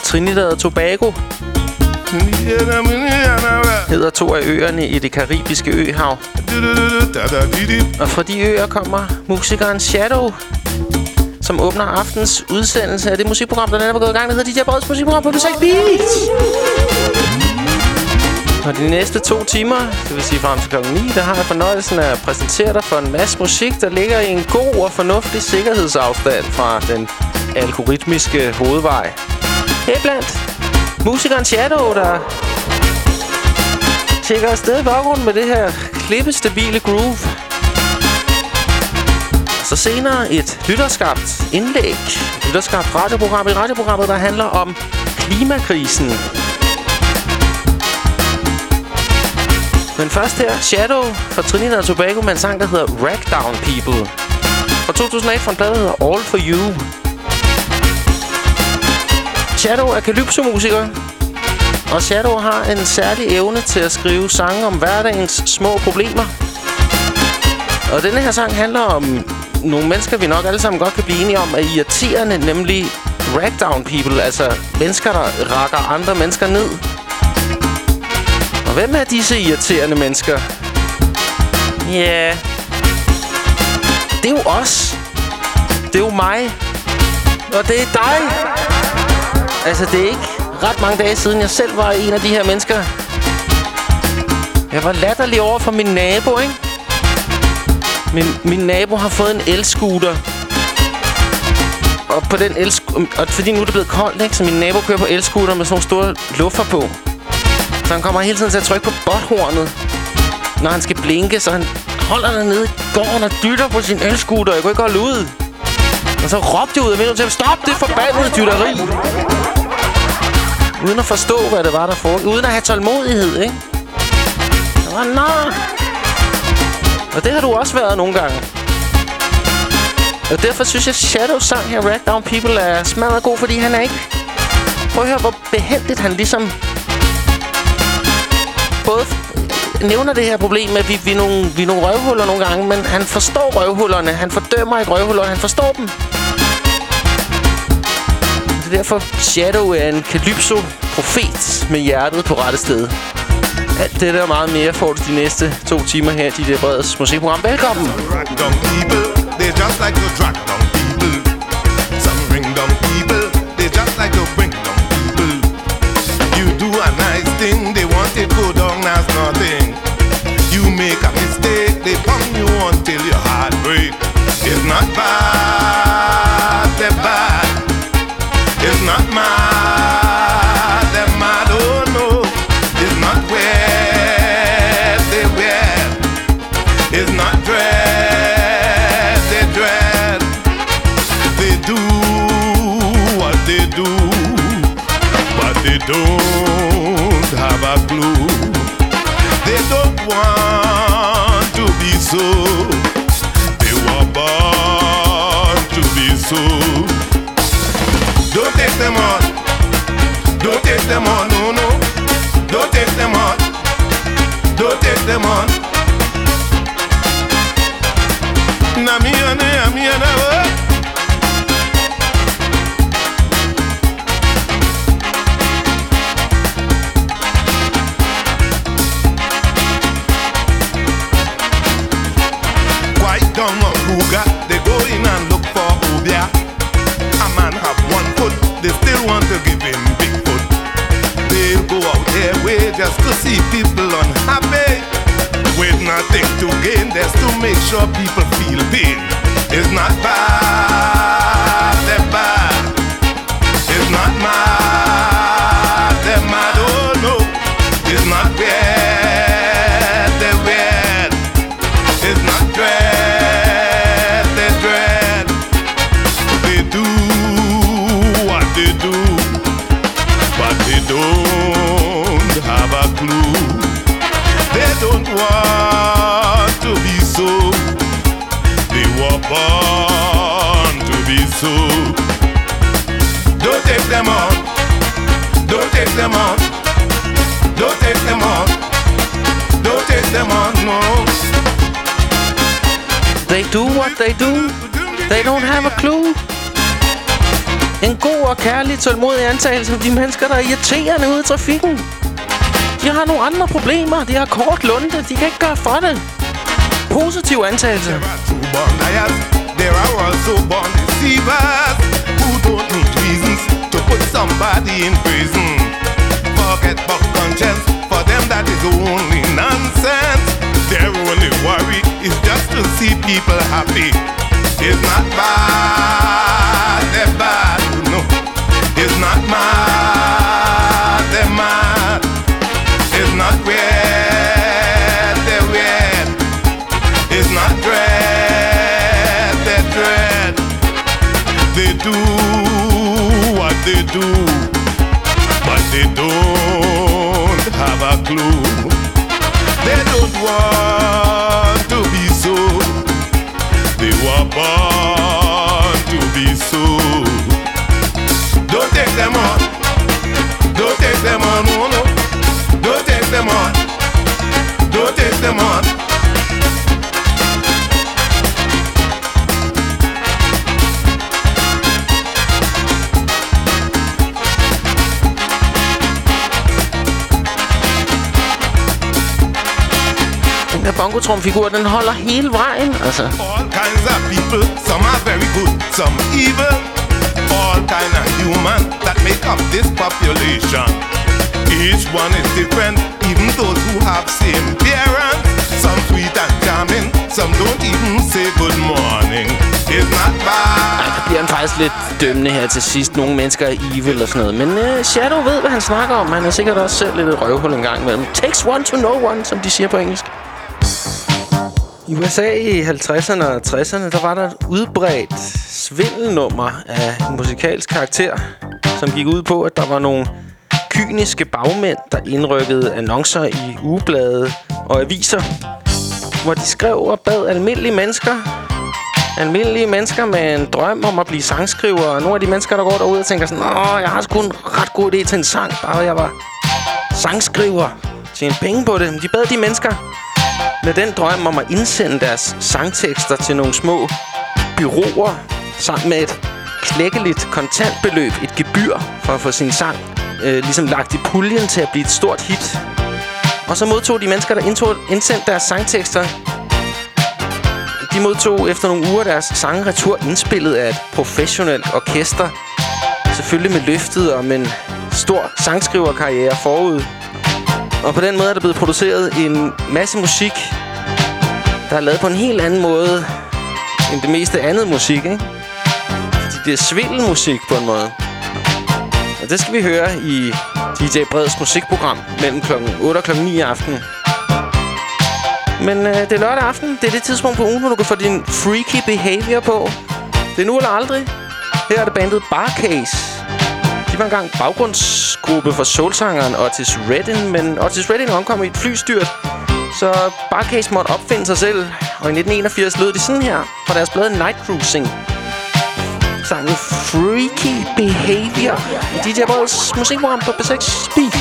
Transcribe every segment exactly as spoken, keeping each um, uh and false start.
Trinidad og Tobago. Hedder to af øerne i det karibiske øhav. Og fra de øer kommer musikeren Shadow, som åbner aftens udsendelse af det musikprogram, der netop er gået i gang. Det hedder D J Breds musikprogram på B seks Beats. Og de næste to timer, det vil sige frem til klokken ni, der har jeg fornøjelsen af at præsentere dig for en masse musik, der ligger i en god og fornuftig sikkerhedsafstand fra den algoritmiske hovedvej. Heriblandt musikeren Shadow, der tjekker afsted i baggrunden med det her klippestabile groove. Så senere et lytterskabt indlæg, et lytterskabt radioprogram i radioprogrammet, der handler om klimakrisen. Men først her, Shadow fra Trinidad og Tobago med en sang, der hedder Ragdown People. Fra to tusind og et fra en plade, der hedder All For You. Shadow er calypso-musiker, og Shadow har en særlig evne til at skrive sange om hverdagens små problemer. Og denne her sang handler om nogle mennesker, vi nok alle sammen godt kan blive enige om, er irriterende, nemlig ragdown people, altså mennesker, der rakker andre mennesker ned. Og hvem er disse irriterende mennesker? Ja, yeah. Det er jo os. Det er jo mig. Og det er dig. Altså, det er ikke ret mange dage siden, jeg selv var en af de her mennesker. Jeg var latterlig over for min nabo, ikke? Min, min nabo har fået en elscooter. Og på den elscooter... Og fordi nu er det blevet koldt, ikke? Så min nabo kører på elscooter med sådan nogle store luffer på. Så han kommer hele tiden til at trykke på botthornet, når han skal blinke. Så han holder dernede i gården og dytter på sin elscooter. Jeg kunne ikke holde ud. Og så råbte jeg ud af vinduet til ham: stop det forbandede dytteri! Uden at forstå, hvad det var, der foregik. Uden at have tålmodighed, ikke? Jeg var, nå! Og det har du også været nogle gange. Og derfor synes jeg, Shadows sang her, Ragdown People, er smadret god, fordi han er ikke... Prøv at høre, hvor behændigt han ligesom... Både nævner det her problem, at vi, vi, er nogle, vi er nogle røvhuller nogle gange, men han forstår røvhullerne. Han fordømmer ikke røvhullerne, han forstår dem. Det er derfor, Shadow er en calypso-profet med hjertet på rette sted. Alt det der meget mere får du de næste to timer her i D J Breds musikprogram. Velkommen! Ragdown people, they're just like the drag down people. Some ring down people, they're just like the bring down people. You do a nice thing, they want it go down as nothing. You make a mistake, they pump you until your heart break. It's not bad, they're bad. It's not mad, they're mad, oh no. It's not wet, they're wet. It's not dread, they dread. They do what they do, but they don't have a clue. They don't want to be so. They were born to be so. Don't take them on. Don't take them on, no, no. Don't take them on. Don't take them on. Na mia, na mia, na oh. Quite down on Ruga, they go in and look for Obia. A man have one foot, they still want to give him big foot. They'll go out their way just to see people unhappy, with nothing to gain, just to make sure people feel pain. It's not bad, they're bad. It's not mad, they're mad, oh no. It's not bad, they're bad. It's not dread, they're dread. They do what they do, but they don't have a clue. They don't want to be so. They were born to be so. Don't take them on. Don't take them on. Don't take them on. Don't take them on, no. They do what they do. They don't have a clue. En god og kærlig, tålmodig antagelse af de mennesker, der er irriterende ude i trafikken. De har nogle andre problemer. De har kort lunte. De kan ikke gøre for det. Positiv antagelse. There are true born liars. There are also born deceivers who don't need reasons to put somebody in prison. Forget about conscience. For them that is only nonsense. Their only worry is just to see people happy. It's not bad, they're bad, no. It's not mad, they're mad. It's not weird, they're weird. It's not dread, they're dread. They do what they do, but they don't have a clue. They don't want to be so. They were born to be so. Don't take them on. Don't take them on, no, no. Don't take them on. Don't take them on. Den der bongotrumfigur, den holder hele vejen, altså. All kinds of people, some are very good, some evil. All kind of human that make up this population. Each one is different, even those who have same parents. Some sweet and charming, some don't even say good morning. It's not bad. Ja, der bliver han faktisk lidt dømmende her til sidst. Nogle mennesker er evil og sådan noget. Men uh, Shadow ved, hvad han snakker om. Han er sikkert også selv lidt et røvhul en gang imellem. Takes one to know one, som de siger på engelsk. I U S A i halvtredserne og tresserne, der var der et udbredt svindelnummer af musikalsk karakter, som gik ud på, at der var nogle kyniske bagmænd, der indrykkede annoncer i ugeblade og aviser, hvor de skrev og bad almindelige mennesker, almindelige mennesker med en drøm om at blive sangskriver, og nogle af de mennesker, der går derude og tænker sådan, åh, jeg har sgu en ret god idé til en sang, bare jeg var sangskriver, tjene penge på det. Men de bad de mennesker med den drøm om at indsende deres sangtekster til nogle små bureauer sammen med et klækkeligt kontantbeløb, et gebyr for at få sin sang øh, ligesom lagt i puljen til at blive et stort hit. Og så modtog de mennesker, der indtog, indsendte deres sangtekster, de modtog efter nogle uger deres sangretur indspillet af et professionelt orkester. Selvfølgelig med løftet om en stor sangskriverkarriere forud. Og på den måde er der blevet produceret en masse musik, der er lavet på en helt anden måde end det meste andet musik, ikke? Fordi det er svindelmusik på en måde. Og det skal vi høre i D J Breds musikprogram mellem klokken otte og klokken ni i aften. Men øh, det er lørdag aften. Det er det tidspunkt på ugen, hvor du kan få din freaky behavior på. Det er nu eller aldrig. Her er det bandet Barcase. De var engang baggrundsgruppe for soulsangeren Otis Redding, men Otis Redding omkom i et flystyrt, så Barcase måtte opfinde sig selv. Og i nitten enogfirs lød de sådan her fra deres blad Night Cruising. Sangen Freaky Behavior i D J Breds musikprogram på B seks Beat.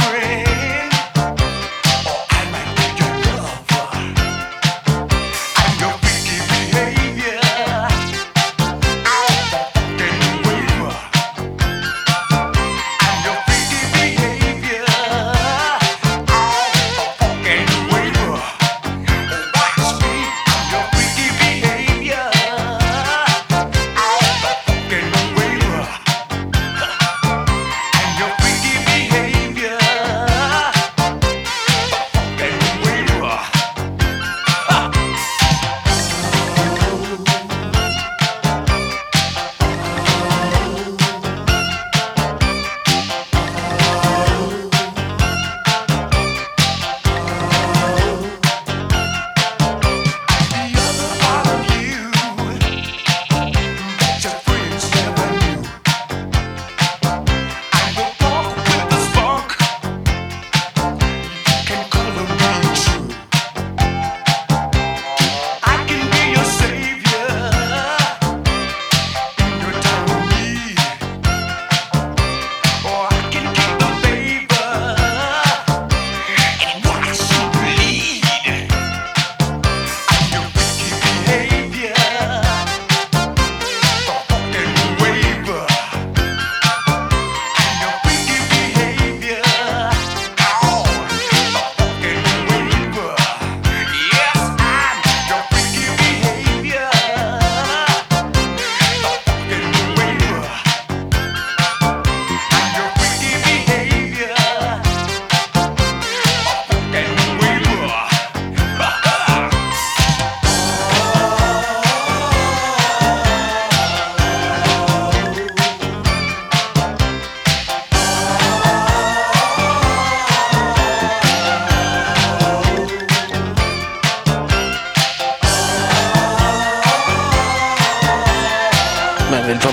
I'm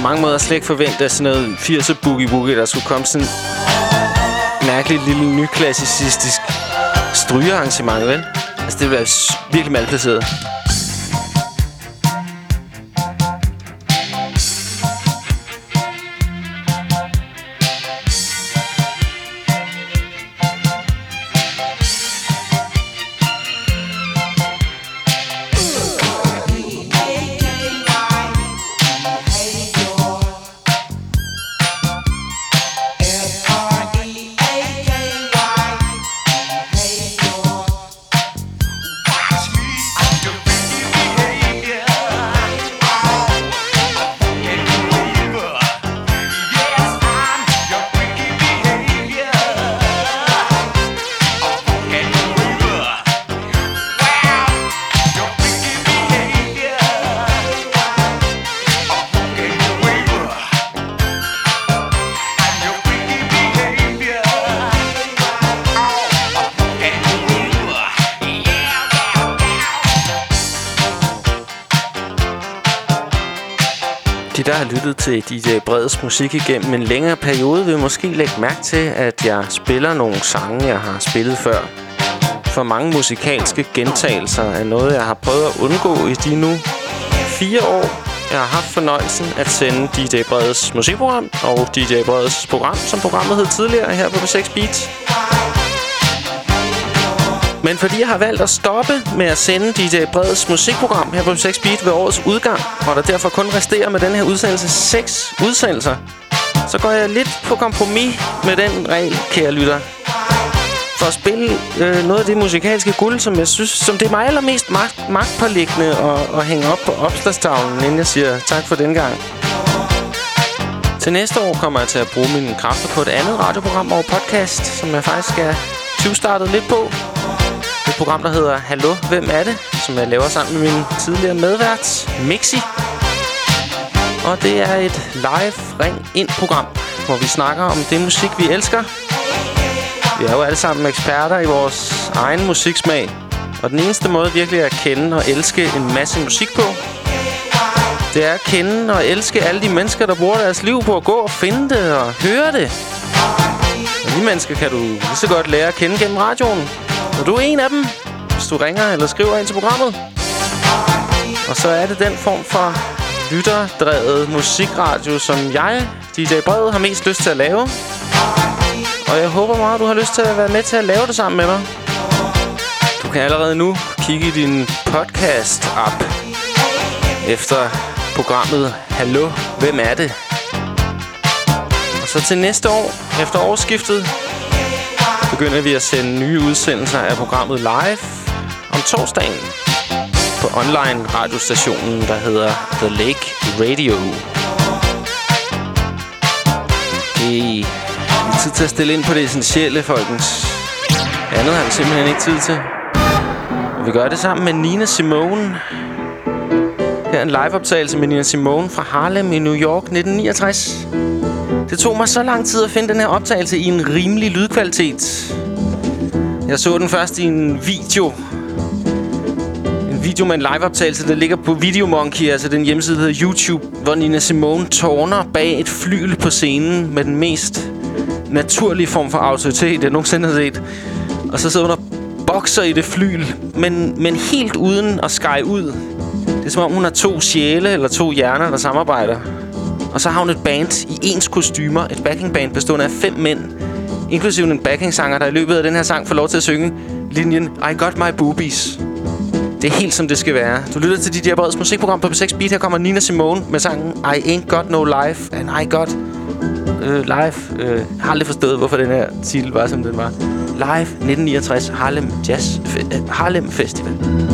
mange måder slet ikke forvente, at sådan noget firser boogie-woogie, der skulle komme sådan en mærkelig lille nyklassicistisk strygearrangement, vel? Altså, det bliver virkelig malplaceret. De, der har lyttet til D J Breds musik igennem en længere periode, vil måske lægge mærke til, at jeg spiller nogle sange, jeg har spillet før. For mange musikalske gentagelser er noget, jeg har prøvet at undgå i de nu fire år. Jeg har haft fornøjelsen at sende D J Breds musikprogram og D J Breds program, som programmet hed tidligere her på P seks Beat. Men fordi jeg har valgt at stoppe med at sende D J Breds musikprogram her på P seks Beat ved årets udgang, og der derfor kun resterer med den her udsendelse seks udsendelser, så går jeg lidt på kompromis med den regel, kære lytter. For at spille øh, noget af det musikalske guld, som jeg synes, som det er mig allermest magt, magtpåliggende at, at hænge op på opslagstavlen, inden jeg siger tak for den gang. Til næste år kommer jeg til at bruge mine kræfter på et andet radioprogram og podcast, som jeg faktisk er tyve-startet lidt på. Et program, der hedder Hallo, hvem er det? Som jeg laver sammen med min tidligere medvært, Mixi. Og det er et live ring-ind-program, hvor vi snakker om det musik, vi elsker. Vi er jo alle sammen eksperter i vores egen musiksmag. Og den eneste måde virkelig at kende og elske en masse musik på, det er at kende og elske alle de mennesker, der bruger deres liv på at gå og finde det og høre det. Og de mennesker kan du lige så godt lære at kende gennem radioen. Og du er en af dem, hvis du ringer eller skriver ind til programmet. Og så er det den form for lytterdrevet musikradio, som jeg, D J Bred, har mest lyst til at lave. Og jeg håber meget, du har lyst til at være med til at lave det sammen med mig. Du kan allerede nu kigge i din podcast-app efter programmet Hallo, hvem er det? Og så til næste år, efter årsskiftet, begynder vi at sende nye udsendelser af programmet live om torsdagen på online radiostationen, der hedder The Lake Radio. Det er tid til at stille ind på det essentielle, folkens. Andet har vi simpelthen ikke tid til. Og vi gør det sammen med Nina Simone. Her er en liveoptagelse med Nina Simone fra Harlem i New York nitten niogtres. Det tog mig så lang tid at finde den her optagelse i en rimelig lydkvalitet. Jeg så den først i en video. En video med en liveoptagelse, der ligger på Videomonkey, altså den hjemmeside, der hedder YouTube, hvor Nina Simone tårner bag et flyl på scenen med den mest naturlige form for autoritet, jeg nogensinde har set. Og så sidder hun og bokser i det flyl, men, men helt uden at skære ud. Det er som om hun har to sjæle eller to hjerner, der samarbejder. Og så har hun et band i ens kostymer, et backingband bestående af fem mænd, inklusive en backingsanger, der i løbet af den her sang får lov til at synge linjen I got my boobies. Det er helt som det skal være. Du lytter til D J Breds musikprogram på P seks Beat. Her kommer Nina Simone med sangen I ain't got no life, and I got uh, life. Uh, jeg har aldrig forstået, hvorfor den her titel var, som den var. Live nitten niogtres Harlem Jazz Fe- uh, Harlem Festival.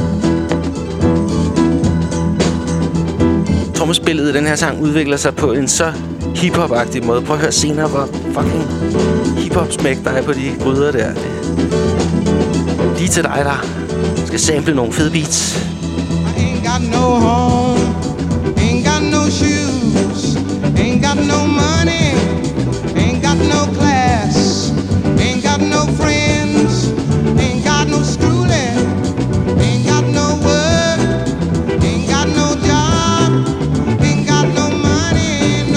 Trommespillet i den her sang udvikler sig på en så hip-hop-agtig måde. Prøv at høre senere, hvor fucking hip-hop-smæk der er på de gryder der. Det lige til dig, der skal sample nogle fede beats. I ain't got no home, ain't got no shoes, ain't got no money, ain't got no class, ain't got no friends, ain't got no schooling, ain't got no work, ain't got no job, ain't got no money,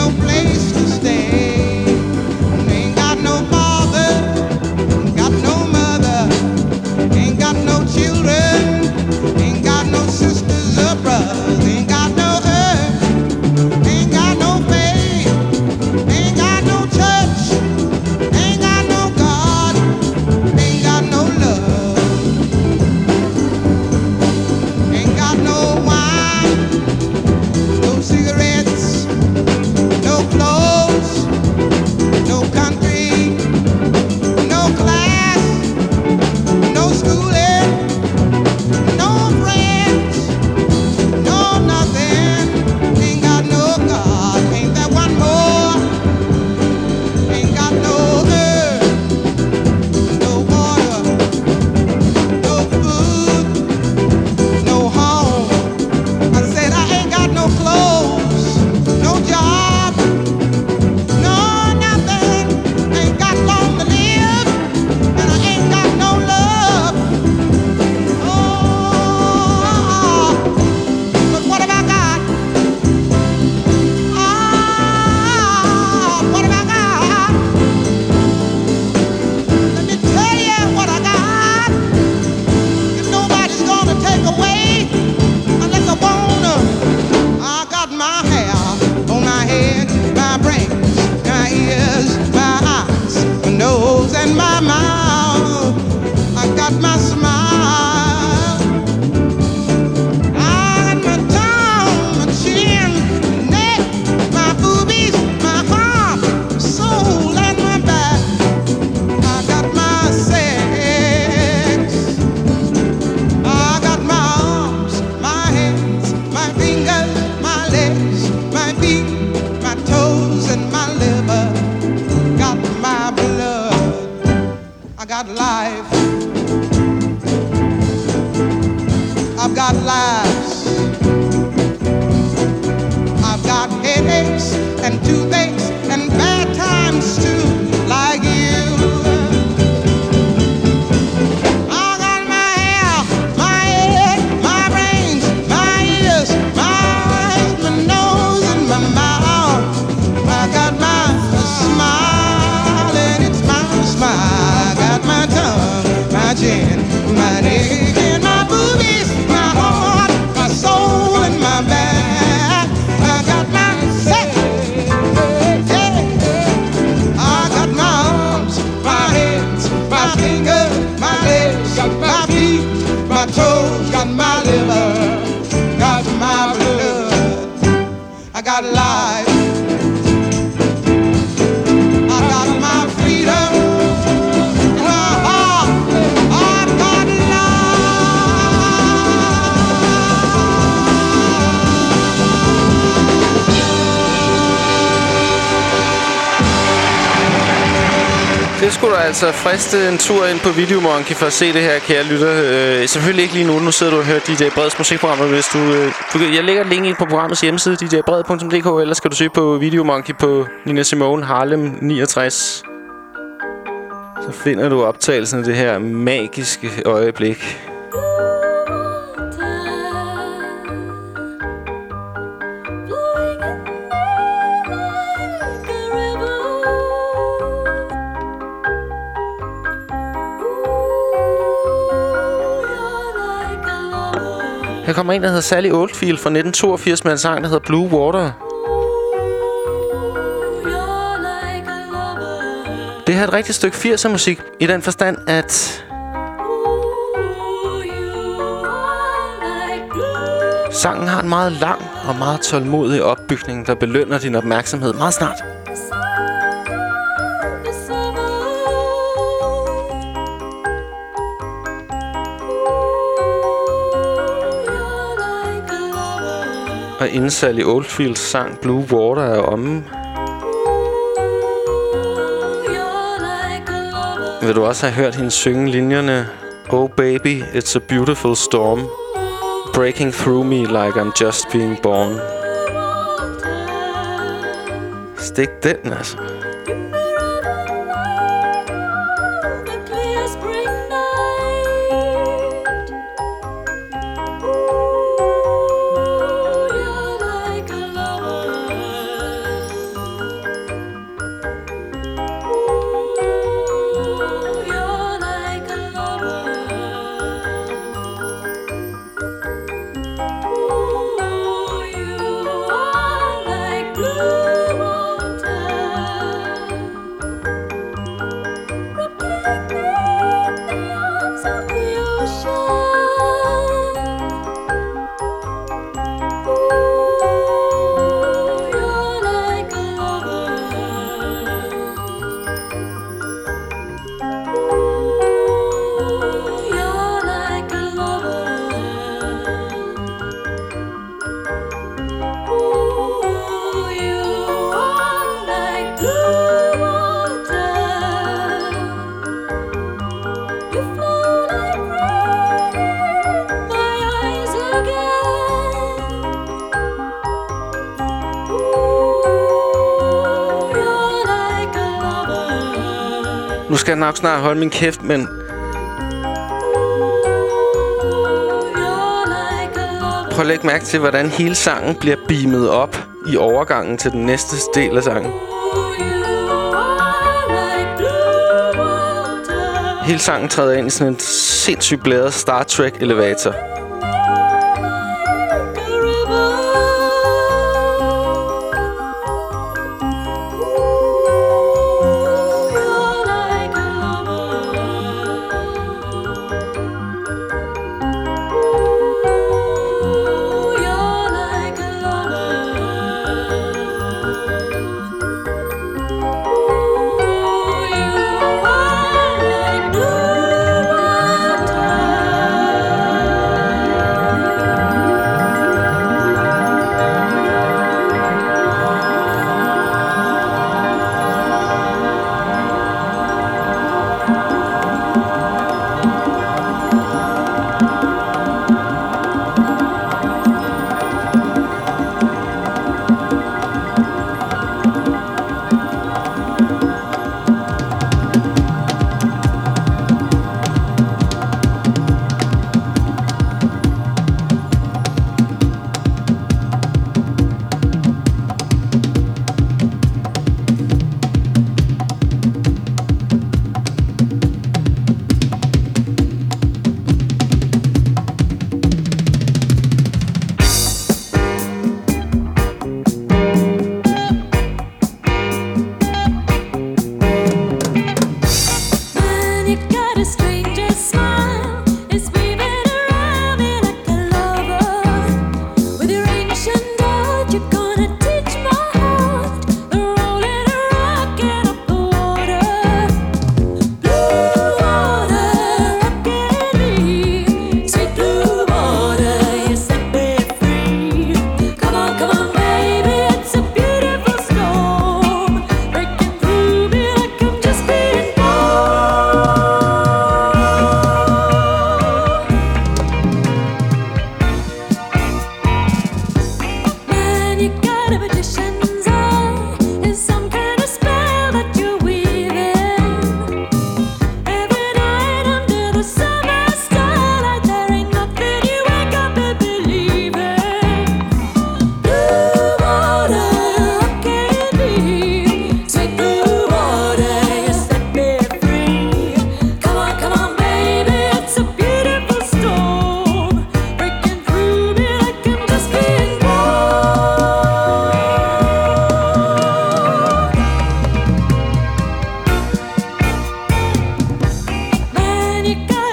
I got life. I've got lives. I've got headaches and toothaches and bad times too, like you. I got my hair, my head, my brains, my ears, my eyes, my nose and my mouth. I got my smile and it's my smile. I got my tongue, my chin, my neck and my boobies, my heart, my soul and my back. I got my sex, yeah. I got my arms, my hands, my fingers, my legs, got my feet, my toes, got my liver, got my blood. I got life. I got my freedom. Det skulle du altså friste en tur ind på Videomonkey for at se det her, kære lytter. Øh, selvfølgelig ikke lige nu. Nu sidder du og hører D J Breds musikprogrammer. Hvis du, øh, du, jeg lægger link på programmets hjemmeside, d j bred punktum d k, eller skal du søge på Videomonkey på Nina Simone Harlem niogtres. Så finder du optagelsen af det her magiske øjeblik. Her kommer en, der hedder Sally Oldfield fra nitten toogfirs med en sang, der hedder Blue Water. Det her er et rigtigt stykke firser musik i den forstand, at sangen har en meget lang og meget tålmodig opbygning, der belønner din opmærksomhed meget snart. Og inden Sally Oldfields sang Blue Water er omme, vil du også have hørt hende synge linjerne Oh baby, it's a beautiful storm, breaking through me like I'm just being born. Stik den, altså. Nu skal jeg nok snart holde min kæft, men prøv at lægge mærke til, hvordan hele sangen bliver beamet op i overgangen til den næste del af sangen. Hele sangen træder ind i sådan en sindssygt blæret Star Trek elevator.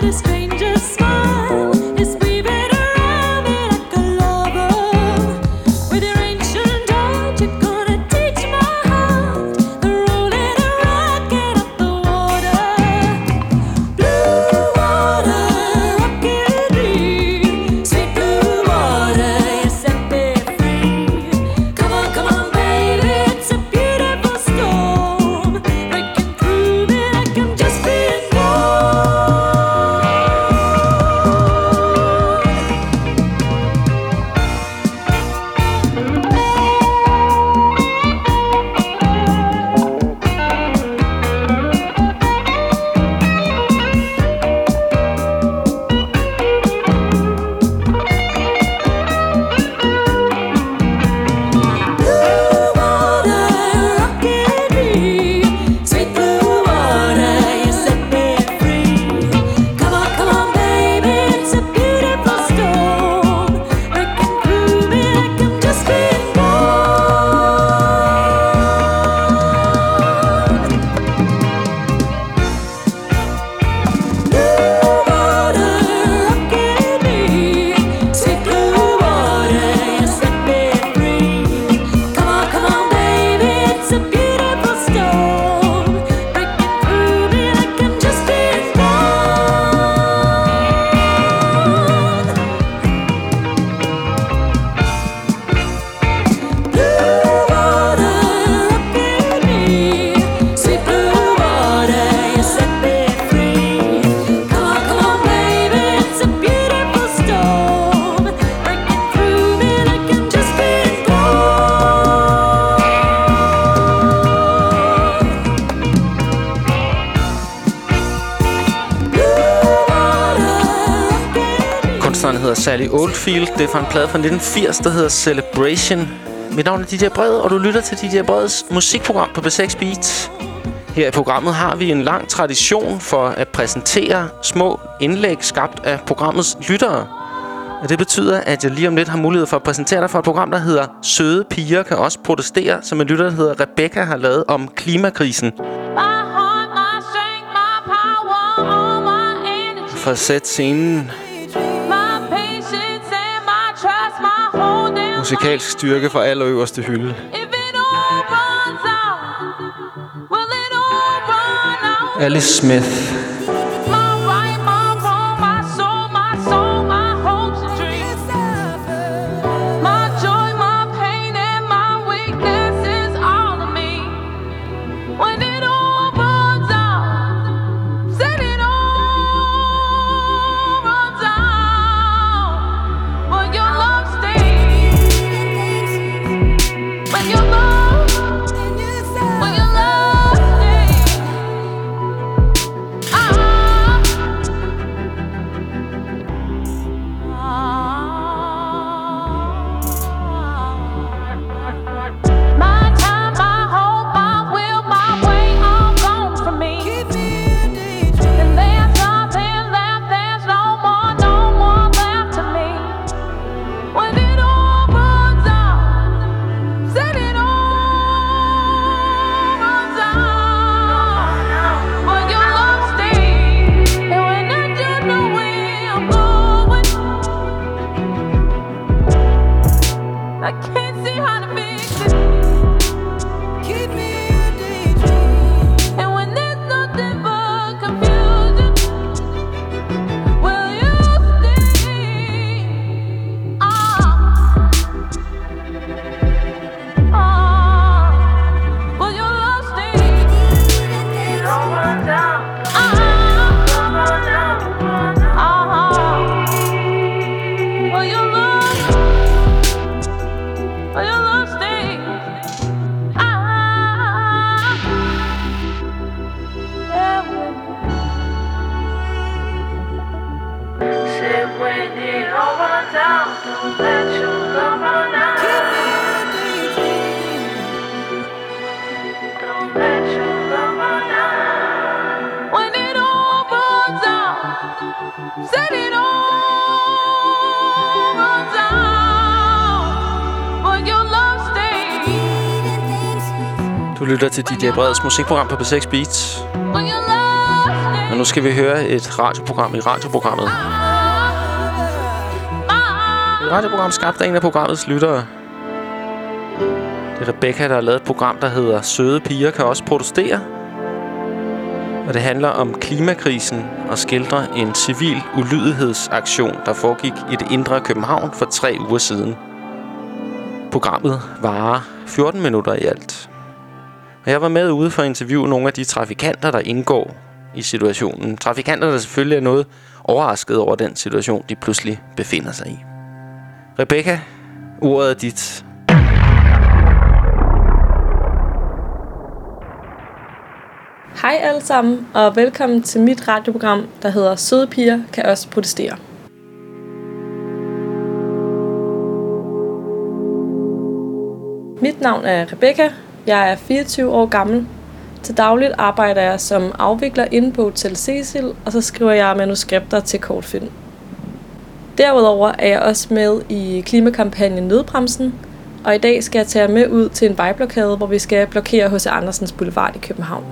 Sally Oldfield. Det er fra en plade fra nitten firs, der hedder Celebration. Mit navn er D J Bred, og du lytter til D J Breds musikprogram på B seks Beats. Her i programmet har vi en lang tradition for at præsentere små indlæg skabt af programmets lyttere. Og det betyder, at jeg lige om lidt har mulighed for at præsentere dig for et program, der hedder Søde Piger Kan Også Protestere, som en lytter, der hedder Rebecca, har lavet om klimakrisen. For at sætte scenen. Musikalsk styrke for allerøverste hylde. Alice Smith. Du lytter til D J Breds musikprogram på B seks Beats. Og nu skal vi høre et radioprogram i radioprogrammet. Et radioprogram skabt af en af programmets lyttere. Det er Rebecca, der har lavet et program, der hedder Søde piger kan også protestere. Og det handler om klimakrisen og skildrer en civil ulydighedsaktion, der foregik i det indre København for tre uger siden. Programmet varer fjorten minutter i alt. Og jeg var med ude for at interviewe nogle af de trafikanter, der indgår i situationen. Trafikanter, der selvfølgelig er noget overrasket over den situation, de pludselig befinder sig i. Rebecca, ordet er dit. Hej alle sammen, og velkommen til mit radioprogram, der hedder Søde piger kan også protestere. Mit navn er Rebecca. Jeg er fireogtyve år gammel. Til dagligt arbejder jeg som afvikler inde på Hotel Cecil, og så skriver jeg manuskripter til kortfilm. Derudover er jeg også med i klimakampagnen Nødbremsen, og i dag skal jeg tage jer med ud til en vejblokade, hvor vi skal blokere H C Andersens Boulevard i København.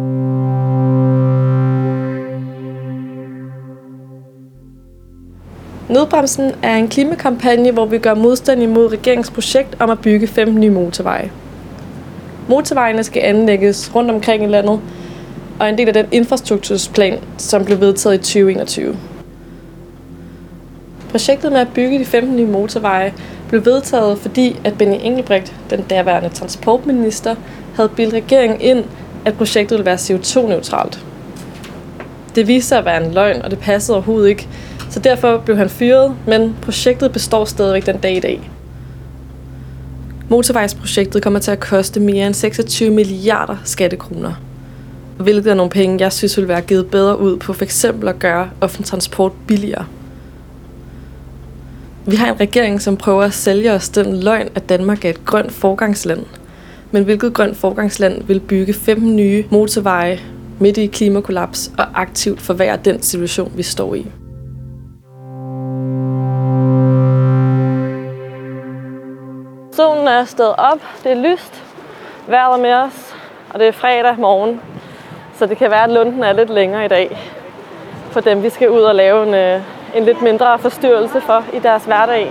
Nødbremsen er en klimakampagne, hvor vi gør modstand imod regeringsprojekt om at bygge fem nye motorveje. Motorvejene skal anlægges rundt omkring i landet, og er en del af den infrastrukturplan, som blev vedtaget i tyve enogtyve. Projektet med at bygge de femten nye motorveje blev vedtaget, fordi at Benny Engelbrecht, den daværende transportminister, havde bildt regeringen ind, at projektet ville være C O to neutralt. Det viste sig at være en løgn, og det passede overhovedet ikke, så derfor blev han fyret, men projektet består stadigvæk den dag i dag. Motorvejsprojektet kommer til at koste mere end seksogtyve milliarder skattekroner, hvilket er nogle penge, jeg synes ville være givet bedre ud på f.eks. at gøre offentlig transport billigere. Vi har en regering, som prøver at sælge os den løgn, at Danmark er et grønt forgangsland. Men hvilket grønt forgangsland vil bygge femten nye motorveje midt i klimakollaps og aktivt forværre den situation, vi står i? Solen er stået op, det er lyst, vejret er med os, og det er fredag morgen. Så det kan være, at lunden er lidt længere i dag for dem, vi skal ud og lave en, en lidt mindre forstyrrelse for i deres hverdag.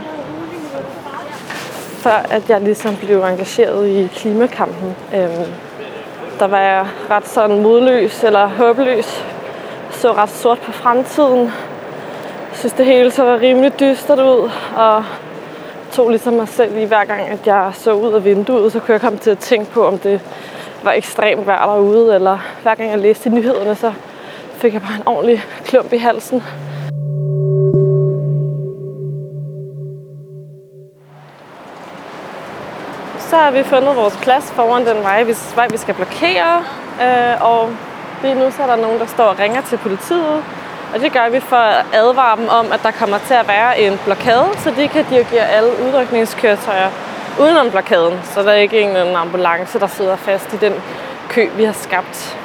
Før at jeg ligesom blev engageret i klimakampen, øhm, der var jeg ret sådan modløs eller håbløs. Så ret sort på fremtiden. Jeg synes, det hele så rimelig dystert ud, og tog ligesom mig selv i hver gang, at jeg så ud af vinduet, så kunne jeg komme til at tænke på, om det var ekstremt vejr derude, eller hver gang jeg læste i nyhederne, så fik jeg bare en ordentlig klump i halsen. Så har vi fundet vores plads foran den vej, vej vi skal blokere, og lige nu så er der nogen, der står og ringer til politiet. Og det gør vi for at advare dem om, at der kommer til at være en blokade, så de kan dirigere alle udrykningskøretøjer udenom blokaden. Så der er ikke en ambulance, der sidder fast i den kø, vi har skabt.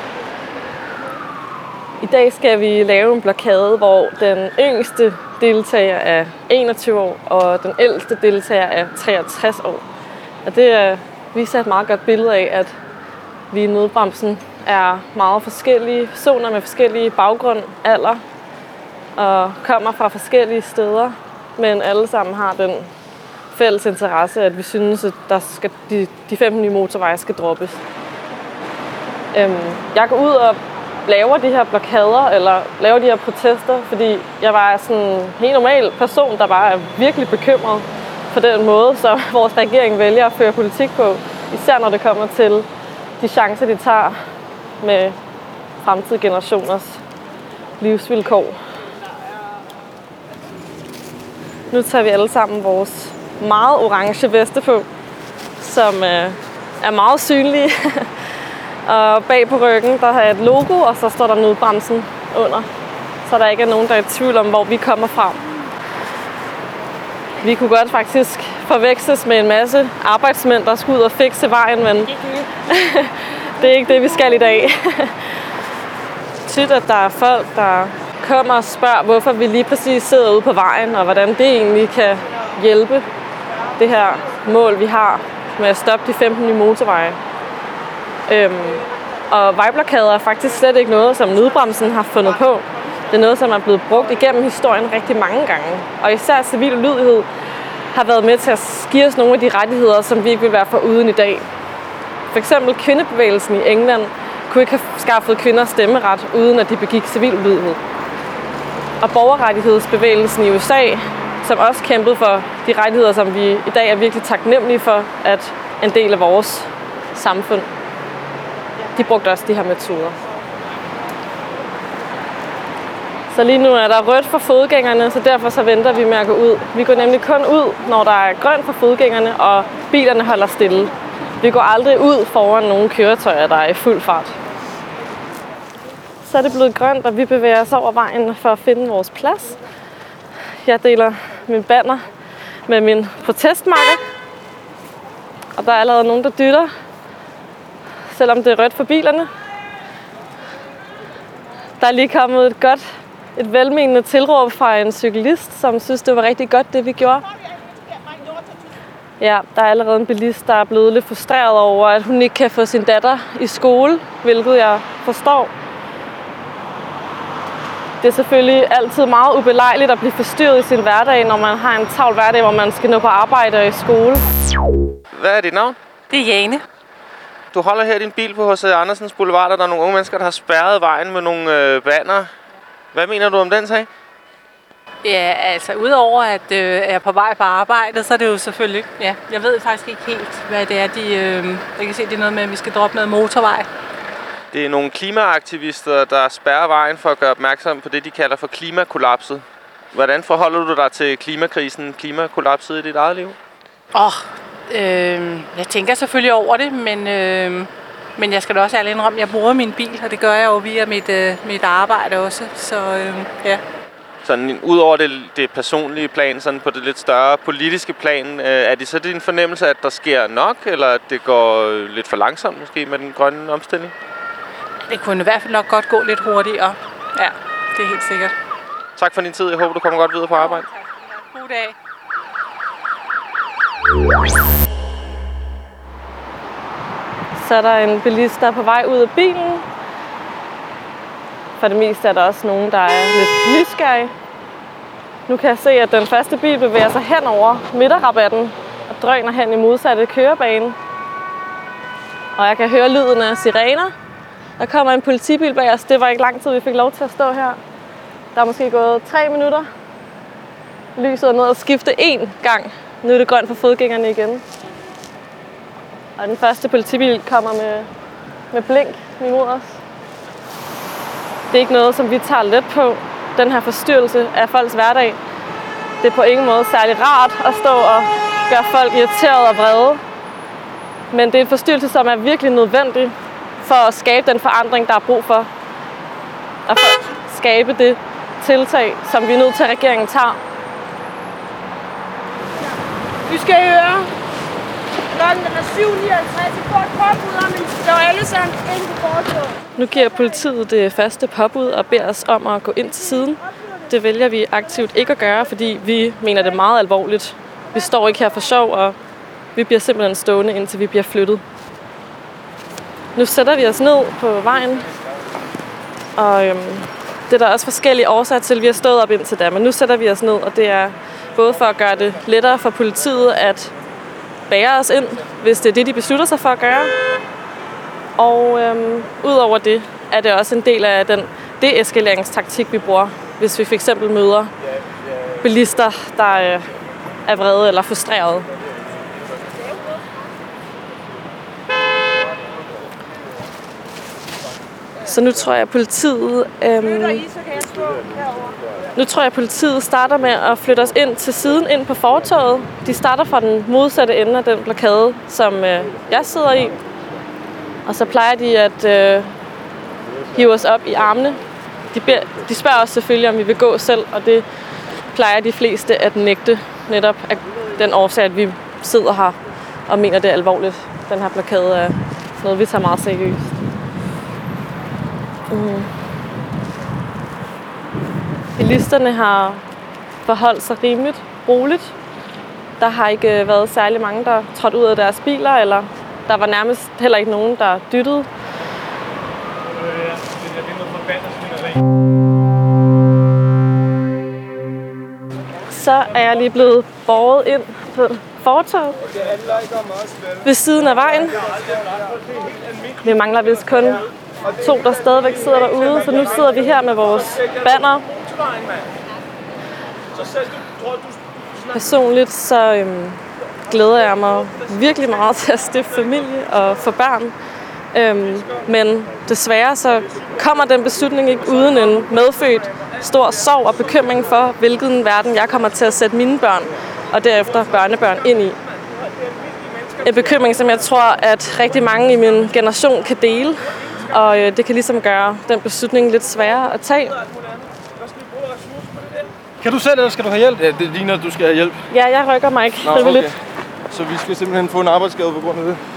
I dag skal vi lave en blokade, hvor den yngste deltager er enogtyve år, og den ældste deltager er treogtres år. Og det viser et meget godt billede af, at vi i Nødbremsen er meget forskellige personer med forskellige baggrund, alder og kommer fra forskellige steder, men alle sammen har den fælles interesse, at vi synes, at der skal, de, de femten nye motorveje skal droppes. Øhm, jeg går ud og laver de her blokader, eller laver de her protester, fordi jeg var sådan en helt normal person, der bare er virkelig bekymret for den måde, så vores regering vælger at føre politik på, især når det kommer til de chancer, de tager med fremtidige generationers livsvilkår. Nu tager vi alle sammen vores meget orange veste på, som øh, er meget synlige. Og bag på ryggen, der har jeg et logo, og så står der Nødbremsen under. Så der ikke er nogen, der er i tvivl om, hvor vi kommer fra. Vi kunne godt faktisk forveksles med en masse arbejdsmænd, der skal ud og fikse vejen, men det er ikke det, vi skal i dag. Tit, at der er folk, der kommer og spørger, hvorfor vi lige præcis sidder ude på vejen, og hvordan det egentlig kan hjælpe det her mål, vi har med at stoppe de femten nye motorveje. Øhm, Og vejblokader er faktisk slet ikke noget, som nødbremsen har fundet på. Det er noget, som er blevet brugt igennem historien rigtig mange gange. Og især civil ulydighed har været med til at give os nogle af de rettigheder, som vi ikke vil være foruden i dag. For eksempel kvindebevægelsen i England kunne ikke have skaffet kvinder stemmeret, uden at de begik civil ulydighed. Og borgerrettighedsbevægelsen i U S A, som også kæmpede for de rettigheder, som vi i dag er virkelig taknemmelige for, at en del af vores samfund, de brugte også de her metoder. Så lige nu er der rødt for fodgængerne, så derfor så venter vi med at gå ud. Vi går nemlig kun ud, når der er grønt for fodgængerne, og bilerne holder stille. Vi går aldrig ud foran nogle køretøjer, der er i fuld fart. Så er det blevet grønt, og vi bevæger os over vejen for at finde vores plads. Jeg deler min banner med min protestmakker. Og der er allerede nogen, der dytter, selvom det er rødt for bilerne. Der er lige kommet et godt, et velmenende tilråb fra en cyklist, som synes, det var rigtig godt, det vi gjorde. Ja, der er allerede en bilist, der er blevet lidt frustreret over, at hun ikke kan få sin datter i skole, hvilket jeg forstår. Det er selvfølgelig altid meget ubelejligt at blive forstyrret i sin hverdag, når man har en travl hverdag, hvor man skal nå på arbejde og i skole. Hvad er dit navn? Det er Jane. Du holder her din bil på H C Andersens Boulevard, og der er nogle unge mennesker, der har spærret vejen med nogle øh, banner. Hvad mener du om den sag? Ja, altså udover at øh, jeg er på vej på arbejde, så er det jo selvfølgelig... Ja, jeg ved faktisk ikke helt, hvad det er. De, øh, jeg kan se, det er noget med, at vi skal droppe noget motorvej. Det er nogle klimaaktivister, der spærrer vejen for at gøre opmærksom på det, de kalder for klimakollapset. Hvordan forholder du dig til klimakrisen, klimakollapset i dit eget liv? Åh, oh, øh, jeg tænker selvfølgelig over det, men, øh, men jeg skal da også ærligt indrømme, at jeg bruger min bil, og det gør jeg jo via mit, øh, mit arbejde også, så øh, ja. Sådan, ud over det, det personlige plan, sådan på det lidt større politiske plan, øh, er det så din fornemmelse, at der sker nok, eller at det går lidt for langsomt måske med den grønne omstilling? Det kunne i hvert fald nok godt gå lidt hurtigere. Ja, det er helt sikkert. Tak for din tid. Jeg håber, du kommer godt videre på arbejde. God dag. Så er der en bilist, der er på vej ud af bilen. For det meste er der også nogen, der er lidt nysgerrige. Nu kan jeg se, at den første bil bevæger sig hen over midterrabatten og drøner hen i modsatte kørebane. Og jeg kan høre lyden af sirener. Der kommer en politibil bag os. Det var ikke lang tid, vi fik lov til at stå her. Der er måske gået tre minutter. Lyset er nået at skifte én gang. Nu er det grønt for fodgængerne igen. Og den første politibil kommer med, med blink imod os. Det er ikke noget, som vi tager let på. Den her forstyrrelse af folks hverdag. Det er på ingen måde særlig rart at stå og gøre folk irriteret og vrede. Men det er en forstyrrelse, som er virkelig nødvendig for at skabe den forandring, der er brug for. Og for at skabe det tiltag, som vi er nødt til, at regeringen tager. Vi skal høre. Klokken er syv nioghalvtreds. Vi får et påbud om, at vi skal alle sammen ind på fortovet. Nu giver politiet det første påbud og beder os om at gå ind til siden. Det vælger vi aktivt ikke at gøre, fordi vi mener det meget alvorligt. Vi står ikke her for sjov, og vi bliver simpelthen stående, indtil vi bliver flyttet. Nu sætter vi os ned på vejen, og øhm, det er der også forskellige årsager til, at vi har stået op indtil da. Men nu sætter vi os ned, og det er både for at gøre det lettere for politiet at bære os ind, hvis det er det, de beslutter sig for at gøre. Og øhm, udover det er det også en del af den deeskaleringstaktik, vi bruger, hvis vi fx møder bilister, der øh, er vrede eller frustrerede. Så nu tror jeg, at politiet, øhm, nu tror jeg, at politiet starter med at flytte os ind til siden, ind på fortovet. De starter fra den modsatte ende af den blokade, som øh, jeg sidder i. Og så plejer de at øh, hive os op i armene. De, beder, de spørger os selvfølgelig, om vi vil gå selv, og det plejer de fleste at nægte, netop af den årsag, at vi sidder her og mener, det er alvorligt. Den her blokade er noget, vi tager meget seriøst. Mm. Bilisterne har forholdt sig rimeligt roligt. Der har ikke været særlig mange, der trådte ud af deres biler, eller der var nærmest heller ikke nogen, der dyttede. Så er jeg lige blevet båret ind på fortovet ved siden af vejen. Vi mangler vist kun to, der stadigvæk sidder derude, så nu sidder vi her med vores banner. Personligt så øhm, glæder jeg mig virkelig meget til at stifte familie og få børn. Øhm, men desværre så kommer den beslutning ikke uden en medfødt stor sorg og bekymring for, hvilken verden jeg kommer til at sætte mine børn og derefter børnebørn ind i. En bekymring, som jeg tror, at rigtig mange i min generation kan dele, og øh, det kan ligesom gøre den beslutning lidt sværere at tage. Kan du selv, eller skal du have hjælp? Ja, det ligner, at du skal have hjælp. Ja, jeg rykker mig ikke. Nå, okay. Så vi skal simpelthen få en arbejdsskade på grund af det?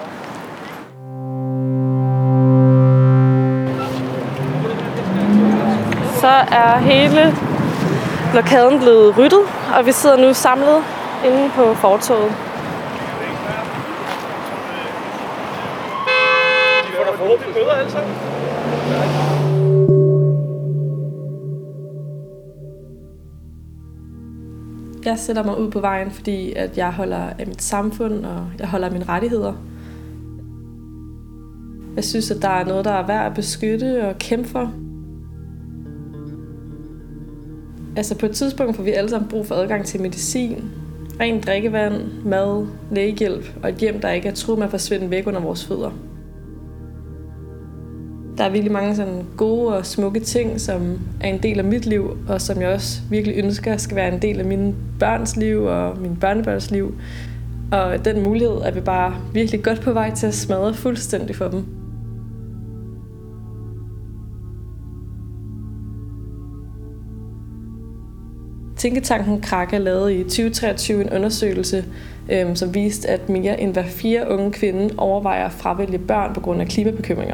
Så er hele blokaden blevet ryddet, og vi sidder nu samlet inde på fortovet. De får da forhåbentlig bøder alle sammen. Jeg sætter mig ud på vejen, fordi at jeg holder af mit samfund, og jeg holder af mine rettigheder. Jeg synes, at der er noget, der er værd at beskytte og kæmpe for. Altså på et tidspunkt får vi alle sammen brug for adgang til medicin, rent drikkevand, mad, lægehjælp og et hjem, der ikke er truet med at forsvinde væk under vores fødder. Der er virkelig mange sådan gode og smukke ting, som er en del af mit liv, og som jeg også virkelig ønsker skal være en del af mine børns liv og mine børnebørns liv. Og den mulighed er vi bare virkelig godt på vej til at smadre fuldstændig for dem. Tænketanken Kraka lavede i tyve treogtyve en undersøgelse, øhm, som viste, at mere end hver fire unge kvinde overvejer at fravælge børn på grund af klimabekymringer.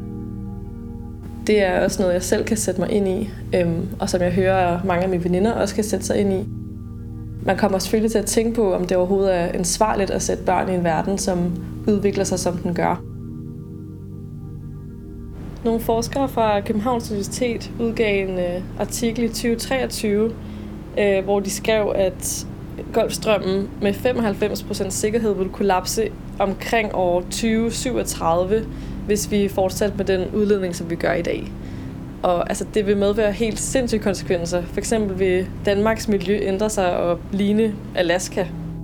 Det er også noget, jeg selv kan sætte mig ind i, øhm, og som jeg hører, at mange af mine veninder også kan sætte sig ind i. Man kommer selvfølgelig til at tænke på, om det overhovedet er ansvarligt at sætte børn i en verden, som udvikler sig, som den gør. Nogle forskere fra Københavns Universitet udgav en øh, artikel i tyve treogtyve, øh, hvor de skrev, at Golfstrømmen med femoghalvfems procent sikkerhed ville kollapse omkring år tyve syvogtredive, hvis vi fortsatte med den udledning, som vi gør i dag. Og altså, det vil medføre helt sindssyge konsekvenser. For eksempel vil Danmarks miljø ændre sig og ligne Alaska.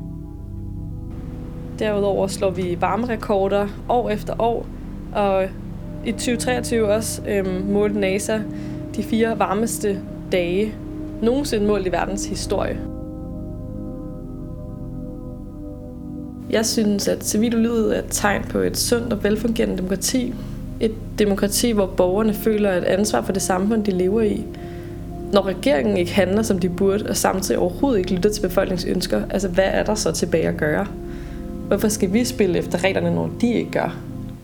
Derudover slår vi varmerekorder år efter år, og i tyve treogtyve også øhm, målte NASA de fire varmeste dage nogensinde målt i verdens historie. Jeg synes, at civil ulydighed er et tegn på et sundt og velfungerende demokrati. Et demokrati, hvor borgerne føler et ansvar for det samfund, de lever i. Når regeringen ikke handler, som de burde, og samtidig overhovedet ikke lytter til befolkningens ønsker, altså hvad er der så tilbage at gøre? Hvorfor skal vi spille efter reglerne, når de ikke gør?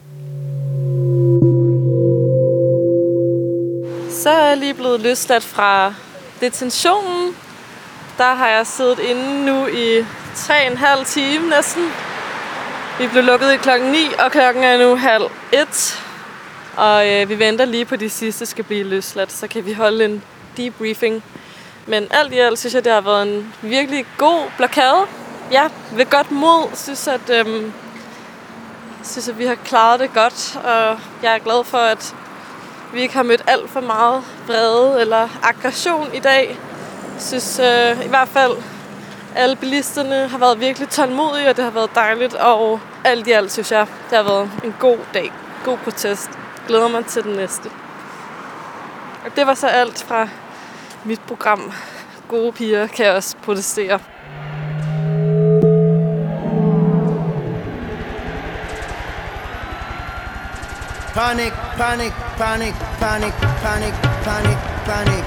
Så er jeg lige blevet løsladt fra detentionen. Der har jeg siddet inde nu i tre og en halv time næsten. Vi blev lukket i klokken ni, og klokken er nu halv et. Og øh, vi venter lige på de sidste skal blive løsladt, så kan vi holde en debriefing. Men alt i alt synes jeg, det har været en virkelig god blokade. Ja, ved godt mod. Synes at, øhm, synes, at vi har klaret det godt, og jeg er glad for, at vi ikke har mødt alt for meget vrede eller aggression i dag. Jeg synes øh, i hvert fald, alle bilisterne har været virkelig tålmodige, og det har været dejligt. Og alt i alt synes jeg, det har været en god dag. God protest. Glæder mig til den næste. Og det var så alt fra mit program. Gode piger kan også protestere. Panic, panic, panic, panic, panic, panic, panic.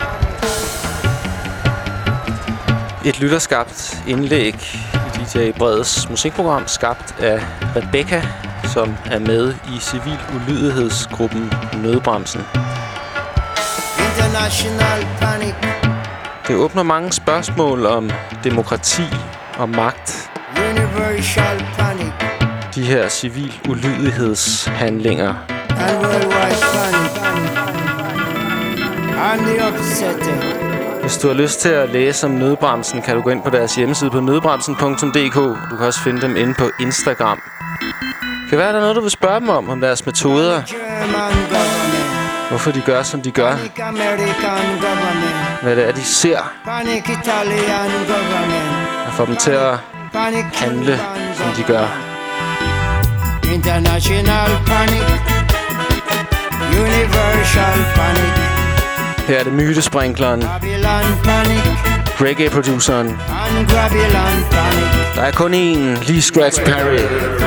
Et lytterskabt indlæg i D J Breds musikprogram, skabt af Rebecca, som er med i civil ulydighedsgruppen Nødbremsen. International panic. Det åbner mange spørgsmål om demokrati og magt. Universal panic. De her civil ulydighedshandlinger. And worldwide panic. I'm the upsetter. Hvis du har lyst til at læse om Nødbremsen, kan du gå ind på deres hjemmeside på nødbremsen punktum d k. Du kan også finde dem inde på Instagram. Kan være, der er noget, du vil spørge dem om, om deres metoder. Hvorfor de gør, som de gør. Hvad det er, de ser. Og får dem til at handle, som de gør. International panic. Universal panic. Her er det mytesprinkleren. Reggae-produceren. Der er kun én, Lee Scratch Perry.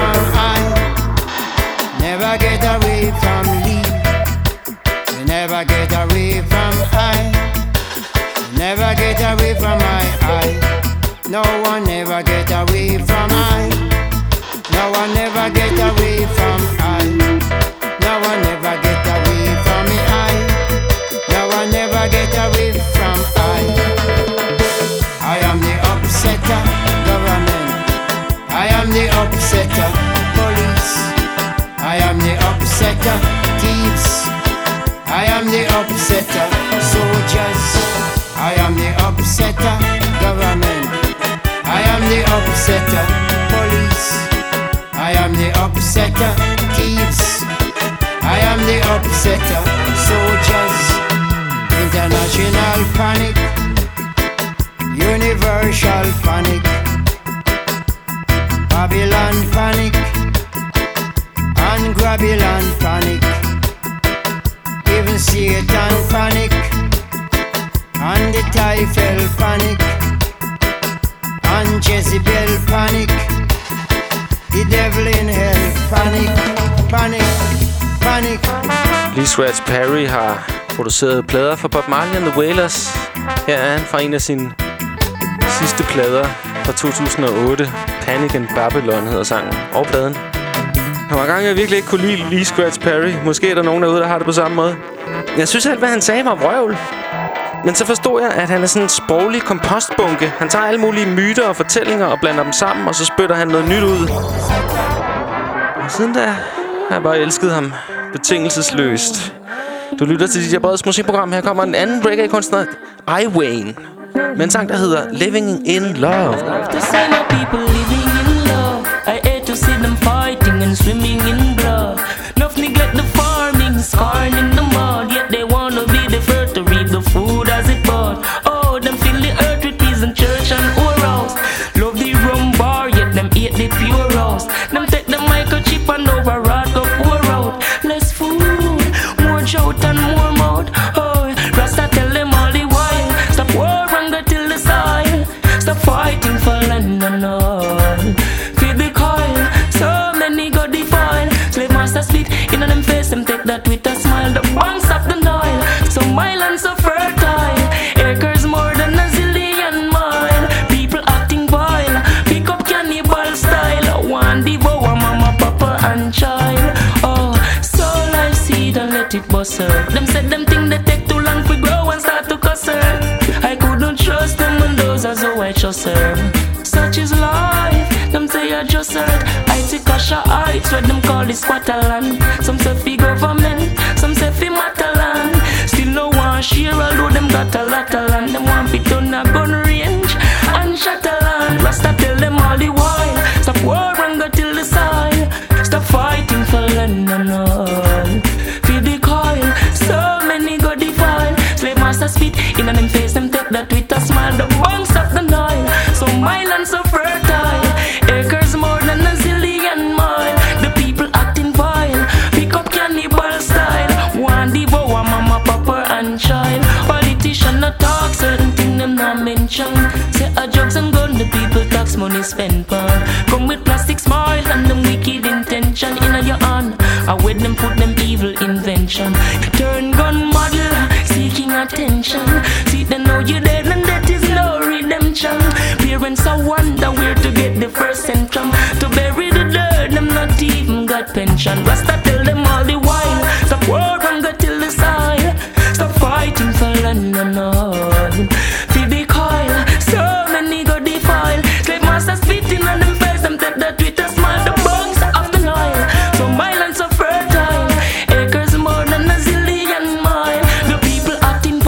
Never get away from Lee. You never get away from I. You never get away from my I. No one never get away from I. No one never get away from I. No one never get away from me I. No one never get away from I. I am the upsetter government. I am the upsetter police. I am the upsetter thieves. I am the upsetter soldiers. I am the upsetter government. I am the upsetter police. I am the upsetter thieves. I am the upsetter soldiers. International panic. Universal panic. Babylon panic. And Babylon panic. Even Satan panic. And the Typhel panic. And Jezebel panic. The devil in hell panic. Panic. Panic. Lee Scratch Perry har produceret plader for Bob Marley and the Wailers. Her er han fra en af sine sidste plader fra to tusind og otte. Panic in Babylon hedder sangen og pladen. Der var gang, jeg virkelig ikke kunne lide Lee Scratch Perry. Måske er der nogen derude, der har det på samme måde. Jeg synes alt, hvad han sagde, var vrøvl. Men så forstod jeg, at han er sådan en sproglig kompostbunke. Han tager alle mulige myter og fortællinger og blander dem sammen, og så spytter han noget nyt ud. Og siden da har jeg bare elsket ham betingelsesløst. Du lytter til D J Breds musikprogram. Her kommer en anden reggae-kunstner, I Wayne, med en sang, der hedder Living in Love. To see my people living in love. I hate to see them fighting and swimming in blood. Enough neglect the farming, scarring in the mud. Yet they wanna be the first to reap the food as it bud. Oh, them fill the earth with peas and church and whorehouse. Love the rum bar, yet them eat the pure house. Them take the microchip and override go pour out. Less food, more shout and more mouth. Oh, Rasta tell them all the while. Stop war and go till the soil. Stop fighting for land and all. Feed the coil, so many go defile. Slave master spit in on them face, them take that with a smile. The banks of the Nile, so mile and so fertile. Acres more than a zillion mile. People acting vile, pick up cannibal style. One devour mama, papa and child. Oh, soul life seed and let it bust her. Them said them think they take too long to grow and start to cuss her. I couldn't trust them and those as how I trust her. Such is life, them say I just heard. I take Kasha Heights, what them call the squatter land. Some say fi government, some say fi Matalan. Still no one share, although them got a lot of land. Them want fi turn a gun range and shatter land. Rasta tell them all the while, stop war and go till the soil. Stop fighting for land and all. Feed the coil, so many go defile. Slave master spit in on them face, them take that with a smile. The banks of the Nile, so mile and so fertile. Acres more than a zillion mile. The people acting vile, pick up cannibal style. One devour mama, papa and child. Politician not talk, certain thing them not mention. Say a drugs and gun, the people tax money spent on. Come with plastic smile and them wicked intention. In your hand, I with them put them evil invention. Turn gun model, seeking attention. See they know you dead and that is no redemption. Parents are wonder where to get the first centrum. To bury the dirt, them not even got pension. Rasta tell them all the while, stop war and go till the soil. Stop fighting for land and all. Feed the coil, so many go defile. Slave master spitting on them face, them take that with a smile. The bunks of the Nile, so mile and so fertile. Acres more than a zillion mile. The people acting